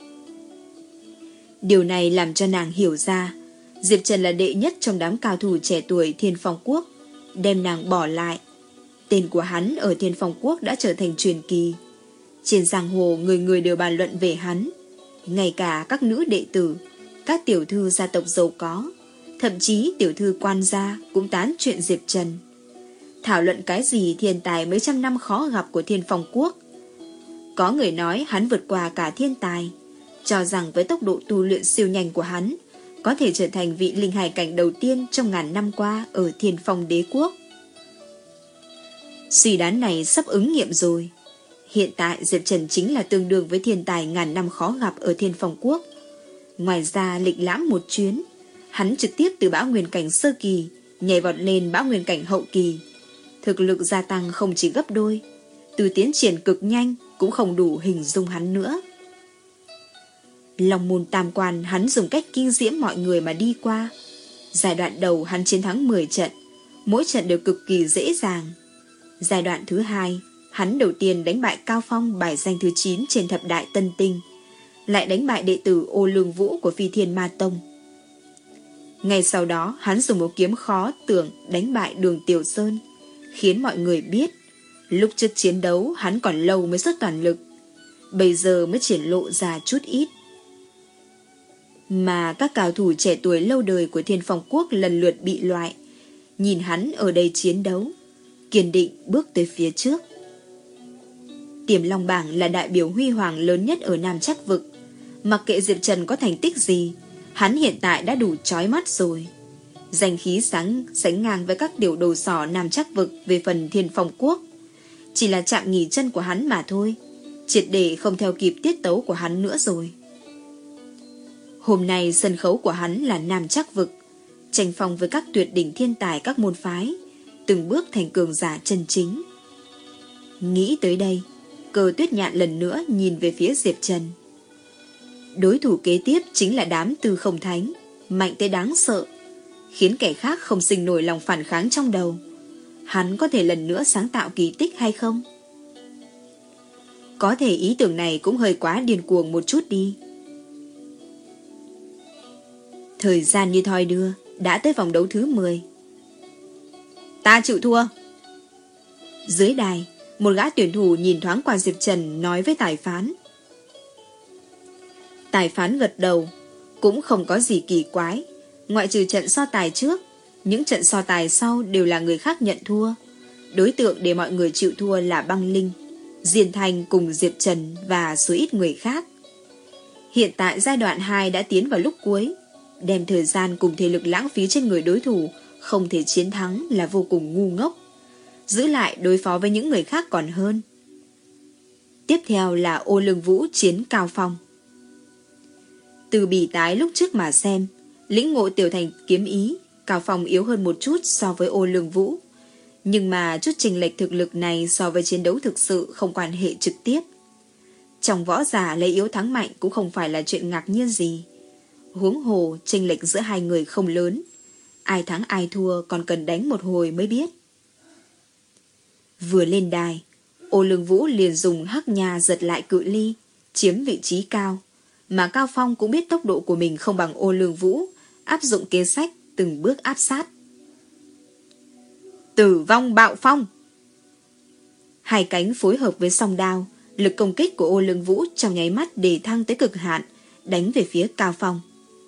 Điều này làm cho nàng hiểu ra Diệp Trần là đệ nhất trong đám cao thủ trẻ tuổi Thiên Phong Quốc, đem nàng bỏ lại. Tên của hắn ở Thiên Phong Quốc đã trở thành truyền kỳ. Trên giang hồ người người đều bàn luận về hắn, ngay cả các nữ đệ tử, các tiểu thư gia tộc giàu có, thậm chí tiểu thư quan gia cũng tán chuyện Diệp Trần. Thảo luận cái gì thiên tài mấy trăm năm khó gặp của Thiên Phong Quốc. Có người nói hắn vượt qua cả thiên tài, cho rằng với tốc độ tu luyện siêu nhanh của hắn, có thể trở thành vị linh hải cảnh đầu tiên trong ngàn năm qua ở Thiên Phong Đế Quốc. Suy đoán này sắp ứng nghiệm rồi. Hiện tại Diệp Trần chính là tương đương với thiên tài ngàn năm khó gặp ở Thiên Phong Quốc. Ngoài ra lịch lãm một chuyến, hắn trực tiếp từ bão nguyên cảnh sơ kỳ nhảy vọt lên bão nguyên cảnh hậu kỳ. Thực lực gia tăng không chỉ gấp đôi, từ tiến triển cực nhanh cũng không đủ hình dung hắn nữa. Long môn tam quan hắn dùng cách kinh diễm mọi người mà đi qua. Giai đoạn đầu hắn chiến thắng mười trận, mỗi trận đều cực kỳ dễ dàng. Giai đoạn thứ hai, hắn đầu tiên đánh bại Cao Phong bài danh thứ chín trên thập đại tân tinh, lại đánh bại đệ tử Ô Lương Vũ của Phi Thiên Ma Tông. Ngay sau đó hắn dùng một kiếm khó tưởng đánh bại Đường Tiểu Sơn, khiến mọi người biết lúc trước chiến đấu hắn còn lâu mới xuất toàn lực, bây giờ mới triển lộ ra chút ít. Mà các cao thủ trẻ tuổi lâu đời của Thiên Phong Quốc lần lượt bị loại, nhìn hắn ở đây chiến đấu, kiên định bước tới phía trước. Tiềm Long Bảng là đại biểu huy hoàng lớn nhất ở Nam Trắc Vực. Mặc kệ Diệp Trần có thành tích gì, hắn hiện tại đã đủ chói mắt rồi. Danh khí sáng sánh ngang với các tiểu đồ sỏ Nam Trắc Vực về phần Thiên Phong Quốc. Chỉ là chạm nghỉ chân của hắn mà thôi, triệt để không theo kịp tiết tấu của hắn nữa rồi. Hôm nay sân khấu của hắn là Nam Trắc Vực, tranh phong với các tuyệt đỉnh thiên tài các môn phái, từng bước thành cường giả chân chính. Nghĩ tới đây, Cơ Tuyết Nhạn lần nữa nhìn về phía Diệp Trần. Đối thủ kế tiếp chính là đám Tư Không Thánh, mạnh tới đáng sợ, khiến kẻ khác không sinh nổi lòng phản kháng trong đầu. Hắn có thể lần nữa sáng tạo kỳ tích hay không? Có thể ý tưởng này cũng hơi quá điên cuồng một chút đi. Thời gian như thoi đưa, đã tới vòng đấu thứ mười. Ta chịu thua. Dưới đài, một gã tuyển thủ nhìn thoáng qua Diệp Trần nói với tài phán. Tài phán gật đầu, cũng không có gì kỳ quái. Ngoại trừ trận so tài trước, những trận so tài sau đều là người khác nhận thua. Đối tượng để mọi người chịu thua là Băng Linh, Diên Thành cùng Diệp Trần và số ít người khác. Hiện tại giai đoạn hai đã tiến vào lúc cuối, đem thời gian cùng thể lực lãng phí trên người đối thủ không thể chiến thắng là vô cùng ngu ngốc. Giữ lại đối phó với những người khác còn hơn. Tiếp theo là Ô Lương Vũ chiến Cao Phong. Từ bì tái lúc trước mà xem, lĩnh ngộ tiểu thành kiếm ý, Cao Phong yếu hơn một chút so với Ô Lương Vũ. Nhưng mà chút chênh lệch thực lực này so với chiến đấu thực sự không quan hệ trực tiếp. Trong võ giả lấy yếu thắng mạnh cũng không phải là chuyện ngạc nhiên gì. Huống hồ chênh lệch giữa hai người không lớn. ai thắng ai thua còn cần đánh một hồi mới biết. Vừa lên đài, Ô Lương Vũ liền dùng hắc nha giật lại cự ly, chiếm vị trí cao. Mà Cao Phong cũng biết tốc độ của mình không bằng Ô Lương Vũ, áp dụng kế sách từng bước áp sát. Tử vong bạo phong. Hai cánh phối hợp với song đao, lực công kích của Ô Lương Vũ trong nháy mắt đề thăng tới cực hạn, đánh về phía Cao Phong.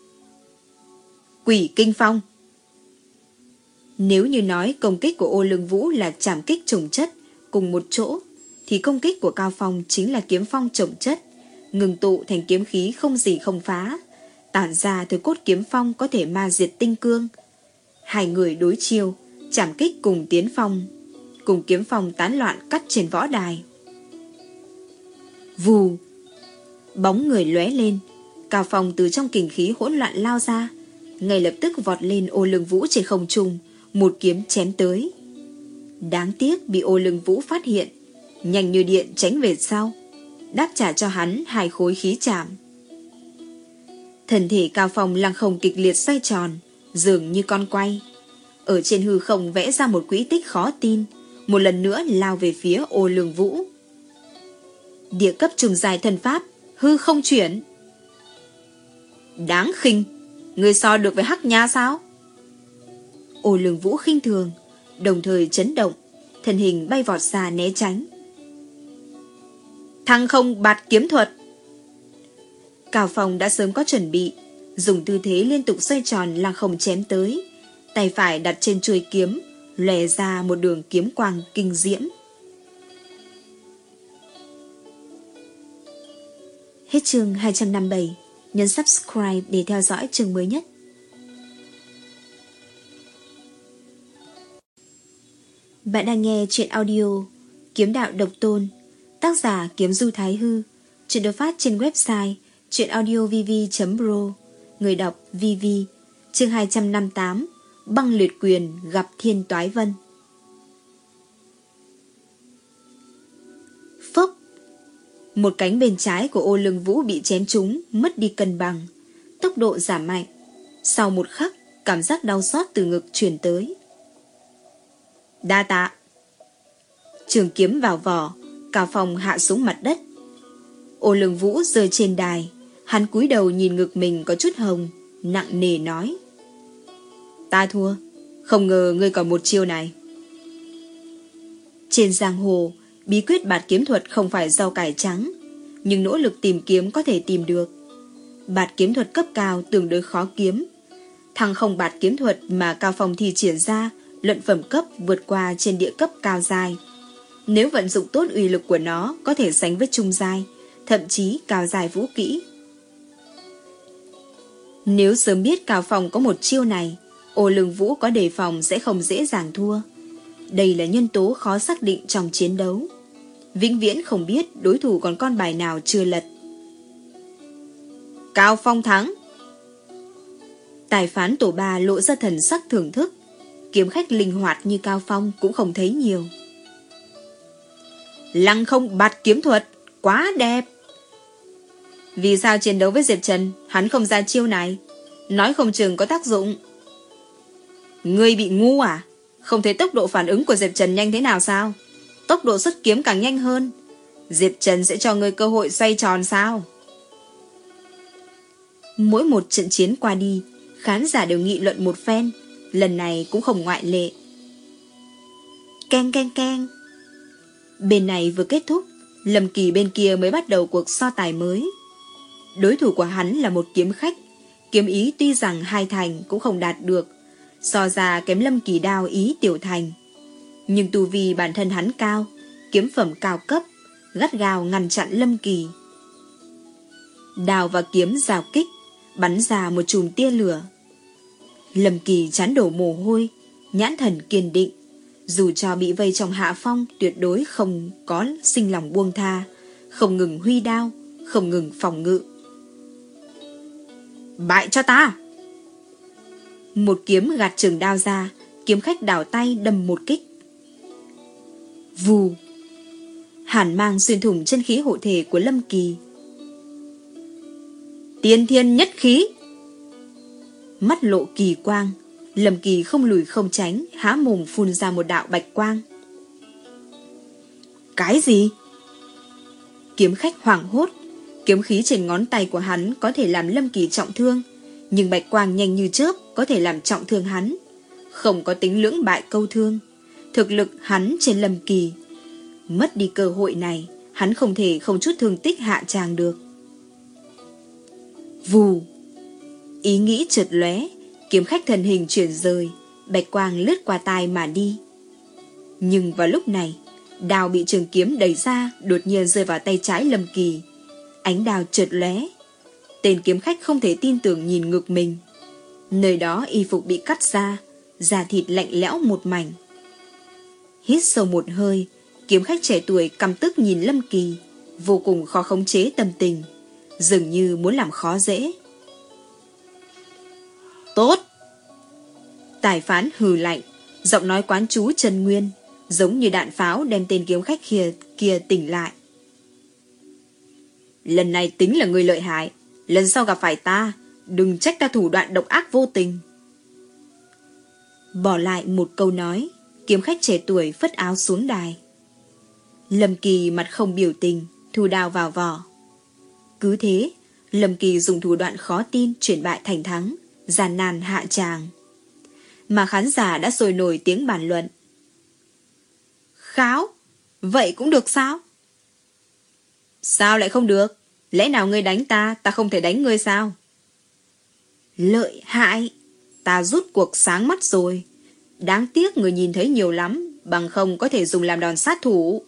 Quỷ kinh phong. Nếu như nói công kích của Ô Lương Vũ là trảm kích chồng chất cùng một chỗ, thì công kích của Cao Phong chính là kiếm phong chồng chất, ngừng tụ thành kiếm khí không gì không phá, tản ra từ cốt kiếm phong có thể ma diệt tinh cương. Hai người đối chiêu, trảm kích cùng tiến phong, cùng kiếm phong tán loạn cắt trên võ đài. Vù, bóng người lóe lên, Cao Phong từ trong kình khí hỗn loạn lao ra, ngay lập tức vọt lên Ô Lương Vũ trên không trung, một kiếm chém tới. Đáng tiếc bị Ô Lương Vũ phát hiện, nhanh như điện tránh về sau, đáp trả cho hắn hai khối khí chạm. Thân thể Cao Phong lăng không kịch liệt xoay tròn, dường như con quay. Ở trên hư không vẽ ra một quỹ tích khó tin, một lần nữa lao về phía Ô Lương Vũ. Địa cấp trùng dài thần pháp, hư không chuyển. Đáng khinh, người so được với hắc nha sao? Ô Lương Vũ khinh thường, đồng thời chấn động, thân hình bay vọt ra né tránh. Thăng không bạt kiếm thuật. Cao Phong đã sớm có chuẩn bị, dùng tư thế liên tục xoay tròn lăng không chém tới, tay phải đặt trên chuôi kiếm, lòe ra một đường kiếm quang kinh diễm. Hết chương hai trăm năm mươi bảy, nhấn subscribe để theo dõi chương mới nhất. Bạn đang nghe truyện audio Kiếm Đạo Độc Tôn, tác giả Kiếm Du Thái Hư, truyện được phát trên website truyệnaudiovv chấm pro, người đọc vê vê. Chương hai trăm năm mươi tám, Băng Liệt Quyền gặp Thiên Toái Vân. Phốc, một cánh bên trái của Ô Lương Vũ bị chém trúng, mất đi cân bằng, tốc độ giảm mạnh. Sau một khắc, cảm giác đau xót từ ngực truyền tới. Đa tạ. Trường kiếm vào vỏ, Cao Phong hạ xuống mặt đất. Ô Lương Vũ rơi trên đài, hắn cúi đầu nhìn ngực mình có chút hồng, nặng nề nói: Ta thua, không ngờ ngươi còn một chiêu này. Trên giang hồ, bí quyết bạt kiếm thuật không phải rau cải trắng, nhưng nỗ lực tìm kiếm có thể tìm được. Bạt kiếm thuật cấp cao tương đối khó kiếm. Thằng không bạt kiếm thuật mà Cao Phong thi triển ra, luận phẩm cấp vượt qua trên địa cấp cao dài. Nếu vận dụng tốt uy lực của nó, có thể sánh với trung giai, thậm chí cao dài vũ kỹ. Nếu sớm biết Cao Phong có một chiêu này, Ô Lương Vũ có đề phòng sẽ không dễ dàng thua. Đây là nhân tố khó xác định trong chiến đấu. Vĩnh viễn không biết đối thủ còn con bài nào chưa lật. Cao Phong thắng. Tài phán tổ ba lộ ra thần sắc thưởng thức. Kiếm khách linh hoạt như Cao Phong cũng không thấy nhiều. Lăng không bạt kiếm thuật, quá đẹp. Vì sao chiến đấu với Diệp Trần hắn không ra chiêu này? Nói không chừng có tác dụng. Ngươi bị ngu à? Không thấy tốc độ phản ứng của Diệp Trần nhanh thế nào sao? Tốc độ xuất kiếm càng nhanh hơn. Diệp Trần sẽ cho ngươi cơ hội xoay tròn sao? Mỗi một trận chiến qua đi, khán giả đều nghị luận một phen. Lần này cũng không ngoại lệ. Keng keng keng. Bên này vừa kết thúc, Lâm Kỳ bên kia mới bắt đầu cuộc so tài mới. Đối thủ của hắn là một kiếm khách, kiếm ý tuy rằng hai thành cũng không đạt được, so ra kém Lâm Kỳ đao ý tiểu thành. Nhưng tu vi bản thân hắn cao, kiếm phẩm cao cấp, gắt gao ngăn chặn Lâm Kỳ. Đao và kiếm giao kích, bắn ra một chùm tia lửa. Lâm Kỳ chán đổ mồ hôi, nhãn thần kiên định, dù cho bị vây trong hạ phong tuyệt đối không có sinh lòng buông tha, không ngừng huy đao, không ngừng phòng ngự. Bại cho ta! Một kiếm gạt trường đao ra, kiếm khách đảo tay đâm một kích. Vù! Hàn mang xuyên thủng chân khí hộ thể của Lâm Kỳ. Tiên thiên nhất khí! Mắt lộ kỳ quang, Lâm Kỳ không lùi không tránh, há mồm phun ra một đạo bạch quang. Cái gì? Kiếm khách hoảng hốt. Kiếm khí trên ngón tay của hắn có thể làm Lâm Kỳ trọng thương, nhưng bạch quang nhanh như chớp có thể làm trọng thương hắn. Không có tính lưỡng bại câu thương. Thực lực hắn trên Lâm Kỳ. Mất đi cơ hội này, hắn không thể không chút thương tích hạ tràng được. Vù. Ý nghĩ chợt lóe, kiếm khách thân hình chuyển rời, bạch quang lướt qua tai mà đi. Nhưng vào lúc này, đao bị trường kiếm đẩy ra, đột nhiên rơi vào tay trái Lâm Kỳ. Ánh đao chợt lóe, tên kiếm khách không thể tin tưởng nhìn ngực mình. Nơi đó y phục bị cắt ra, da thịt lạnh lẽo một mảnh. Hít sâu một hơi, kiếm khách trẻ tuổi căm tức nhìn Lâm Kỳ, vô cùng khó khống chế tâm tình, dường như muốn làm khó dễ. Tốt! Tài phán hừ lạnh, giọng nói quán chú Trần Nguyên, giống như đạn pháo đem tên kiếm khách kia, kia tỉnh lại. Lần này tính là người lợi hại, lần sau gặp phải ta, đừng trách ta thủ đoạn độc ác vô tình. Bỏ lại một câu nói, kiếm khách trẻ tuổi phất áo xuống đài. Lâm Kỳ mặt không biểu tình, thu đao vào vỏ. Cứ thế, Lâm Kỳ dùng thủ đoạn khó tin chuyển bại thành thắng, gian nan hạ tràng. Mà khán giả đã sôi nổi tiếng bàn luận. Kháo, vậy cũng được sao? Sao lại không được? Lẽ nào ngươi đánh ta, ta không thể đánh ngươi sao? Lợi hại, ta rút cuộc sáng mắt rồi. Đáng tiếc người nhìn thấy nhiều lắm, bằng không có thể dùng làm đòn sát thủ.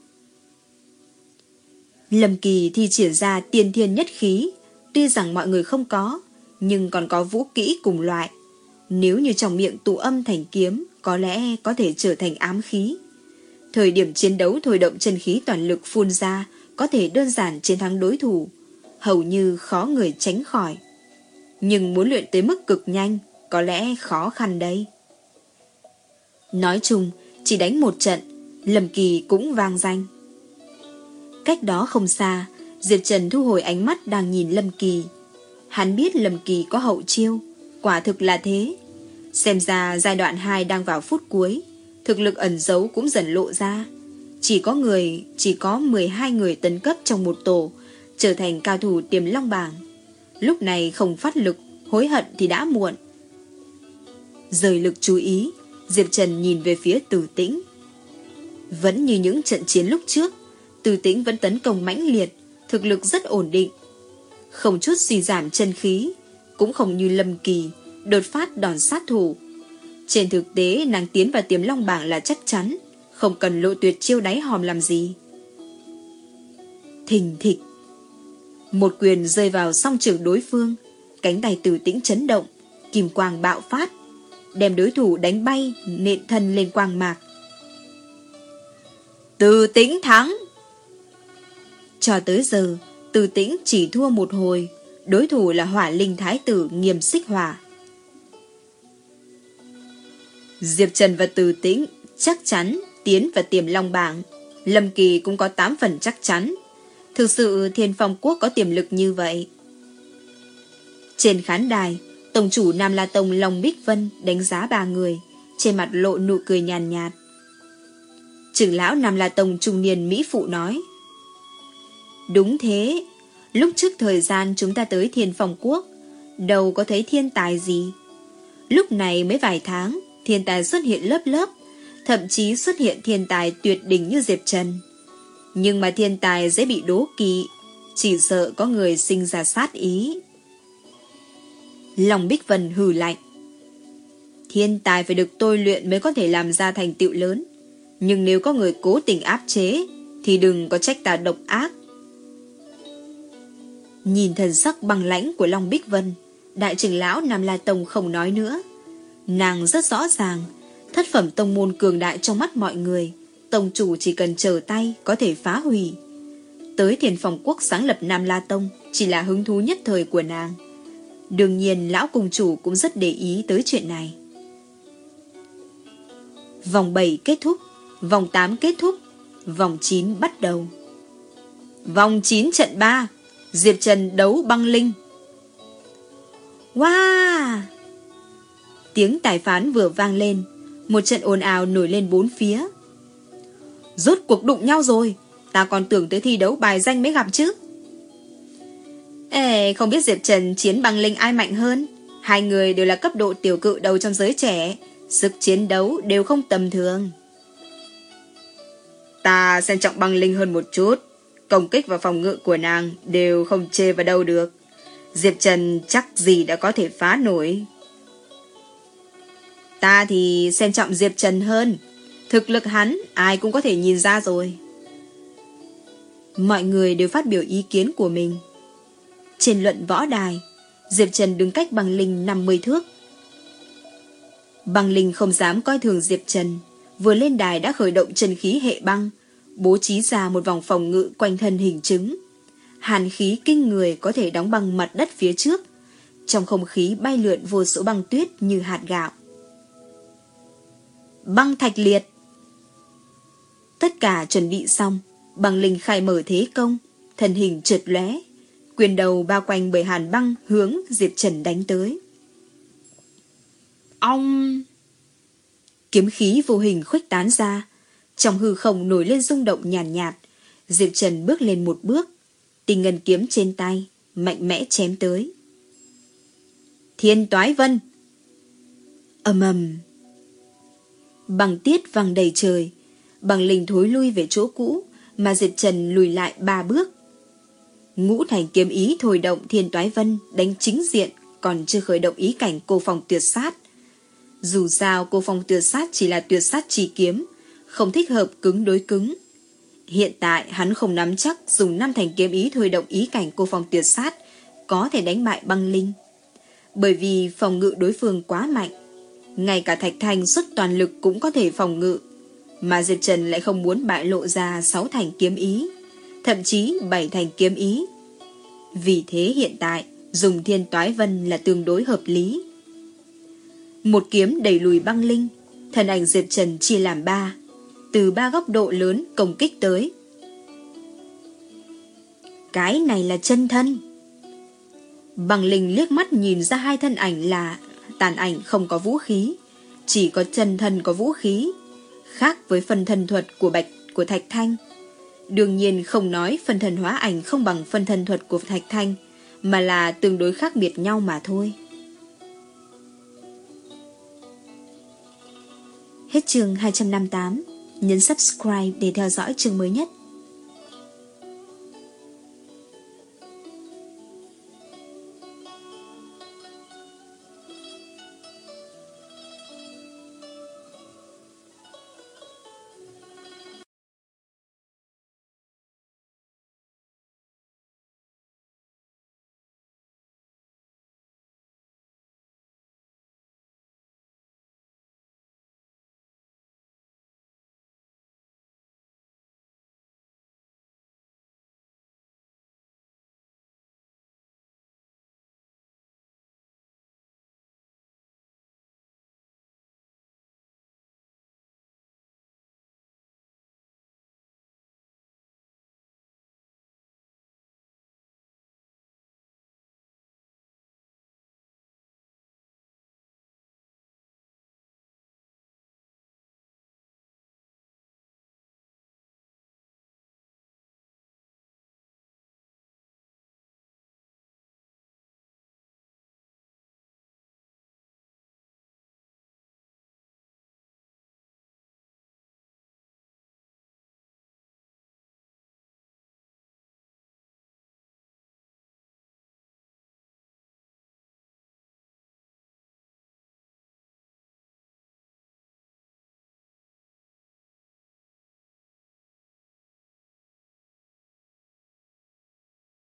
Lâm Kỳ thi triển ra tiên thiên nhất khí, tuy rằng mọi người không có, nhưng còn có vũ kỹ cùng loại. Nếu như trong miệng tụ âm thành kiếm, có lẽ có thể trở thành ám khí. Thời điểm chiến đấu thôi động chân khí toàn lực phun ra, có thể đơn giản chiến thắng đối thủ, hầu như khó người tránh khỏi. Nhưng muốn luyện tới mức cực nhanh, có lẽ khó khăn đấy. Nói chung, chỉ đánh một trận, Lâm Kỳ cũng vang danh. Cách đó không xa, Diệp Trần thu hồi ánh mắt đang nhìn Lâm Kỳ. Hắn biết Lâm Kỳ có hậu chiêu, quả thực là thế. Xem ra giai đoạn hai đang vào phút cuối, thực lực ẩn giấu cũng dần lộ ra. Chỉ có người, chỉ có mười hai người tấn cấp trong một tổ, trở thành cao thủ tiềm long bảng. Lúc này không phát lực, hối hận thì đã muộn. Rời lực chú ý, Diệp Trần nhìn về phía Từ Tĩnh. Vẫn như những trận chiến lúc trước, Từ Tĩnh vẫn tấn công mãnh liệt, thực lực rất ổn định. Không chút suy giảm chân khí, cũng không như Lâm Kỳ, đột phát đòn sát thủ. Trên thực tế, nàng tiến vào tiềm long bảng là chắc chắn, không cần lộ tuyệt chiêu đáy hòm làm gì. Thình thịch. Một quyền rơi vào song trường đối phương, cánh tay Từ Tĩnh chấn động, kim quang bạo phát, đem đối thủ đánh bay, nện thân lên quang mạc. Từ Tĩnh thắng. Cho tới giờ, Từ Tĩnh chỉ thua một hồi, đối thủ là Hỏa Linh Thái tử Nghiêm Xích Hỏa. Diệp Trần và Từ Tĩnh chắc chắn tiến vào tiềm long bảng. Lâm Kỳ cũng có tám phần chắc chắn. Thực sự Thiên Phong Quốc có tiềm lực như vậy. Trên khán đài, tổng chủ Nam La Tông Long Bích Vân đánh giá ba người, trên mặt lộ nụ cười nhàn nhạt. Trưởng lão Nam La Tông trung niên mỹ phụ nói: Đúng thế, lúc trước thời gian chúng ta tới Thiên Phong Quốc, đâu có thấy thiên tài gì. Lúc này mới vài tháng, thiên tài xuất hiện lớp lớp, thậm chí xuất hiện thiên tài tuyệt đỉnh như Diệp Trần. Nhưng mà thiên tài dễ bị đố kỵ, chỉ sợ có người sinh ra sát ý. Long Bích Vân hừ lạnh: Thiên tài phải được tôi luyện mới có thể làm ra thành tựu lớn, nhưng nếu có người cố tình áp chế thì đừng có trách ta độc ác. Nhìn thần sắc băng lãnh của Long Bích Vân, đại trưởng lão Nam La Tông không nói nữa. Nàng rất rõ ràng, thất phẩm tông môn cường đại trong mắt mọi người, tông chủ chỉ cần trở tay có thể phá hủy. Tới Thiên Phong Quốc sáng lập Nam La Tông chỉ là hứng thú nhất thời của nàng. Đương nhiên lão cung chủ cũng rất để ý tới chuyện này. Vòng bảy kết thúc, vòng tám kết thúc, vòng chín bắt đầu. Vòng chín trận ba, Diệp Trần đấu băng linh. Wow! Tiếng tài phán vừa vang lên, một trận ồn ào nổi lên bốn phía. Rốt cuộc đụng nhau rồi, ta còn tưởng tới thi đấu bài danh mới gặp chứ. Ê, không biết Diệp Trần chiến băng linh ai mạnh hơn. Hai người đều là cấp độ tiểu cự đầu trong giới trẻ, sức chiến đấu đều không tầm thường. Ta xem trọng băng linh hơn một chút, công kích và phòng ngự của nàng đều không chê vào đâu được. Diệp Trần chắc gì đã có thể phá nổi. Ta thì xem trọng Diệp Trần hơn. Thực lực hắn ai cũng có thể nhìn ra rồi. Mọi người đều phát biểu ý kiến của mình. Trên luận võ đài, Diệp Trần đứng cách băng linh năm mươi thước. Băng linh không dám coi thường Diệp Trần, vừa lên đài đã khởi động chân khí hệ băng, bố trí ra một vòng phòng ngự quanh thân hình trứng. Hàn khí kinh người có thể đóng băng mặt đất phía trước. Trong không khí bay lượn vô số băng tuyết như hạt gạo. Băng thạch liệt. Tất cả chuẩn bị xong, băng linh khai mở thế công, thân hình trượt lóe, quyền đầu bao quanh bởi hàn băng hướng Diệp Trần đánh tới. Ong! Kiếm khí vô hình khuếch tán ra, trong hư không nổi lên rung động nhàn nhạt, nhạt. Diệp Trần bước lên một bước, tinh ngân kiếm trên tay mạnh mẽ chém tới. Thiên Toái Vân! Ầm ầm! Băng tiết văng đầy trời, băng linh thối lui về chỗ cũ, mà Diệp Trần lùi lại ba bước. Ngũ thành kiếm ý thôi động Thiên Toái Vân đánh chính diện, còn chưa khởi động ý cảnh cô phòng tuyệt sát. Dù sao cô phòng tuyệt sát chỉ là tuyệt sát chi kiếm, không thích hợp cứng đối cứng. Hiện tại hắn không nắm chắc dùng năm thành kiếm ý thôi động ý cảnh cô phòng tuyệt sát có thể đánh bại băng linh. Bởi vì phòng ngự đối phương quá mạnh, ngay cả Thạch Thanh xuất toàn lực cũng có thể phòng ngự, mà Diệp Trần lại không muốn bại lộ ra sáu thành kiếm ý, thậm chí bảy thành kiếm ý. Vì thế hiện tại dùng Thiên Toái Vân là tương đối hợp lý. Một kiếm đẩy lùi băng linh, thân ảnh Diệp Trần chia làm ba, từ ba góc độ lớn công kích tới. Cái này là chân thân. Băng linh liếc mắt nhìn ra hai thân ảnh là tàn ảnh không có vũ khí, chỉ có chân thân có vũ khí, khác với phân thân thuật của Bạch của Thạch Thanh. Đương nhiên không nói phân thân hóa ảnh không bằng phân thân thuật của Thạch Thanh, mà là tương đối khác biệt nhau mà thôi. Hết chương hai trăm năm mươi tám, nhấn subscribe để theo dõi chương mới nhất.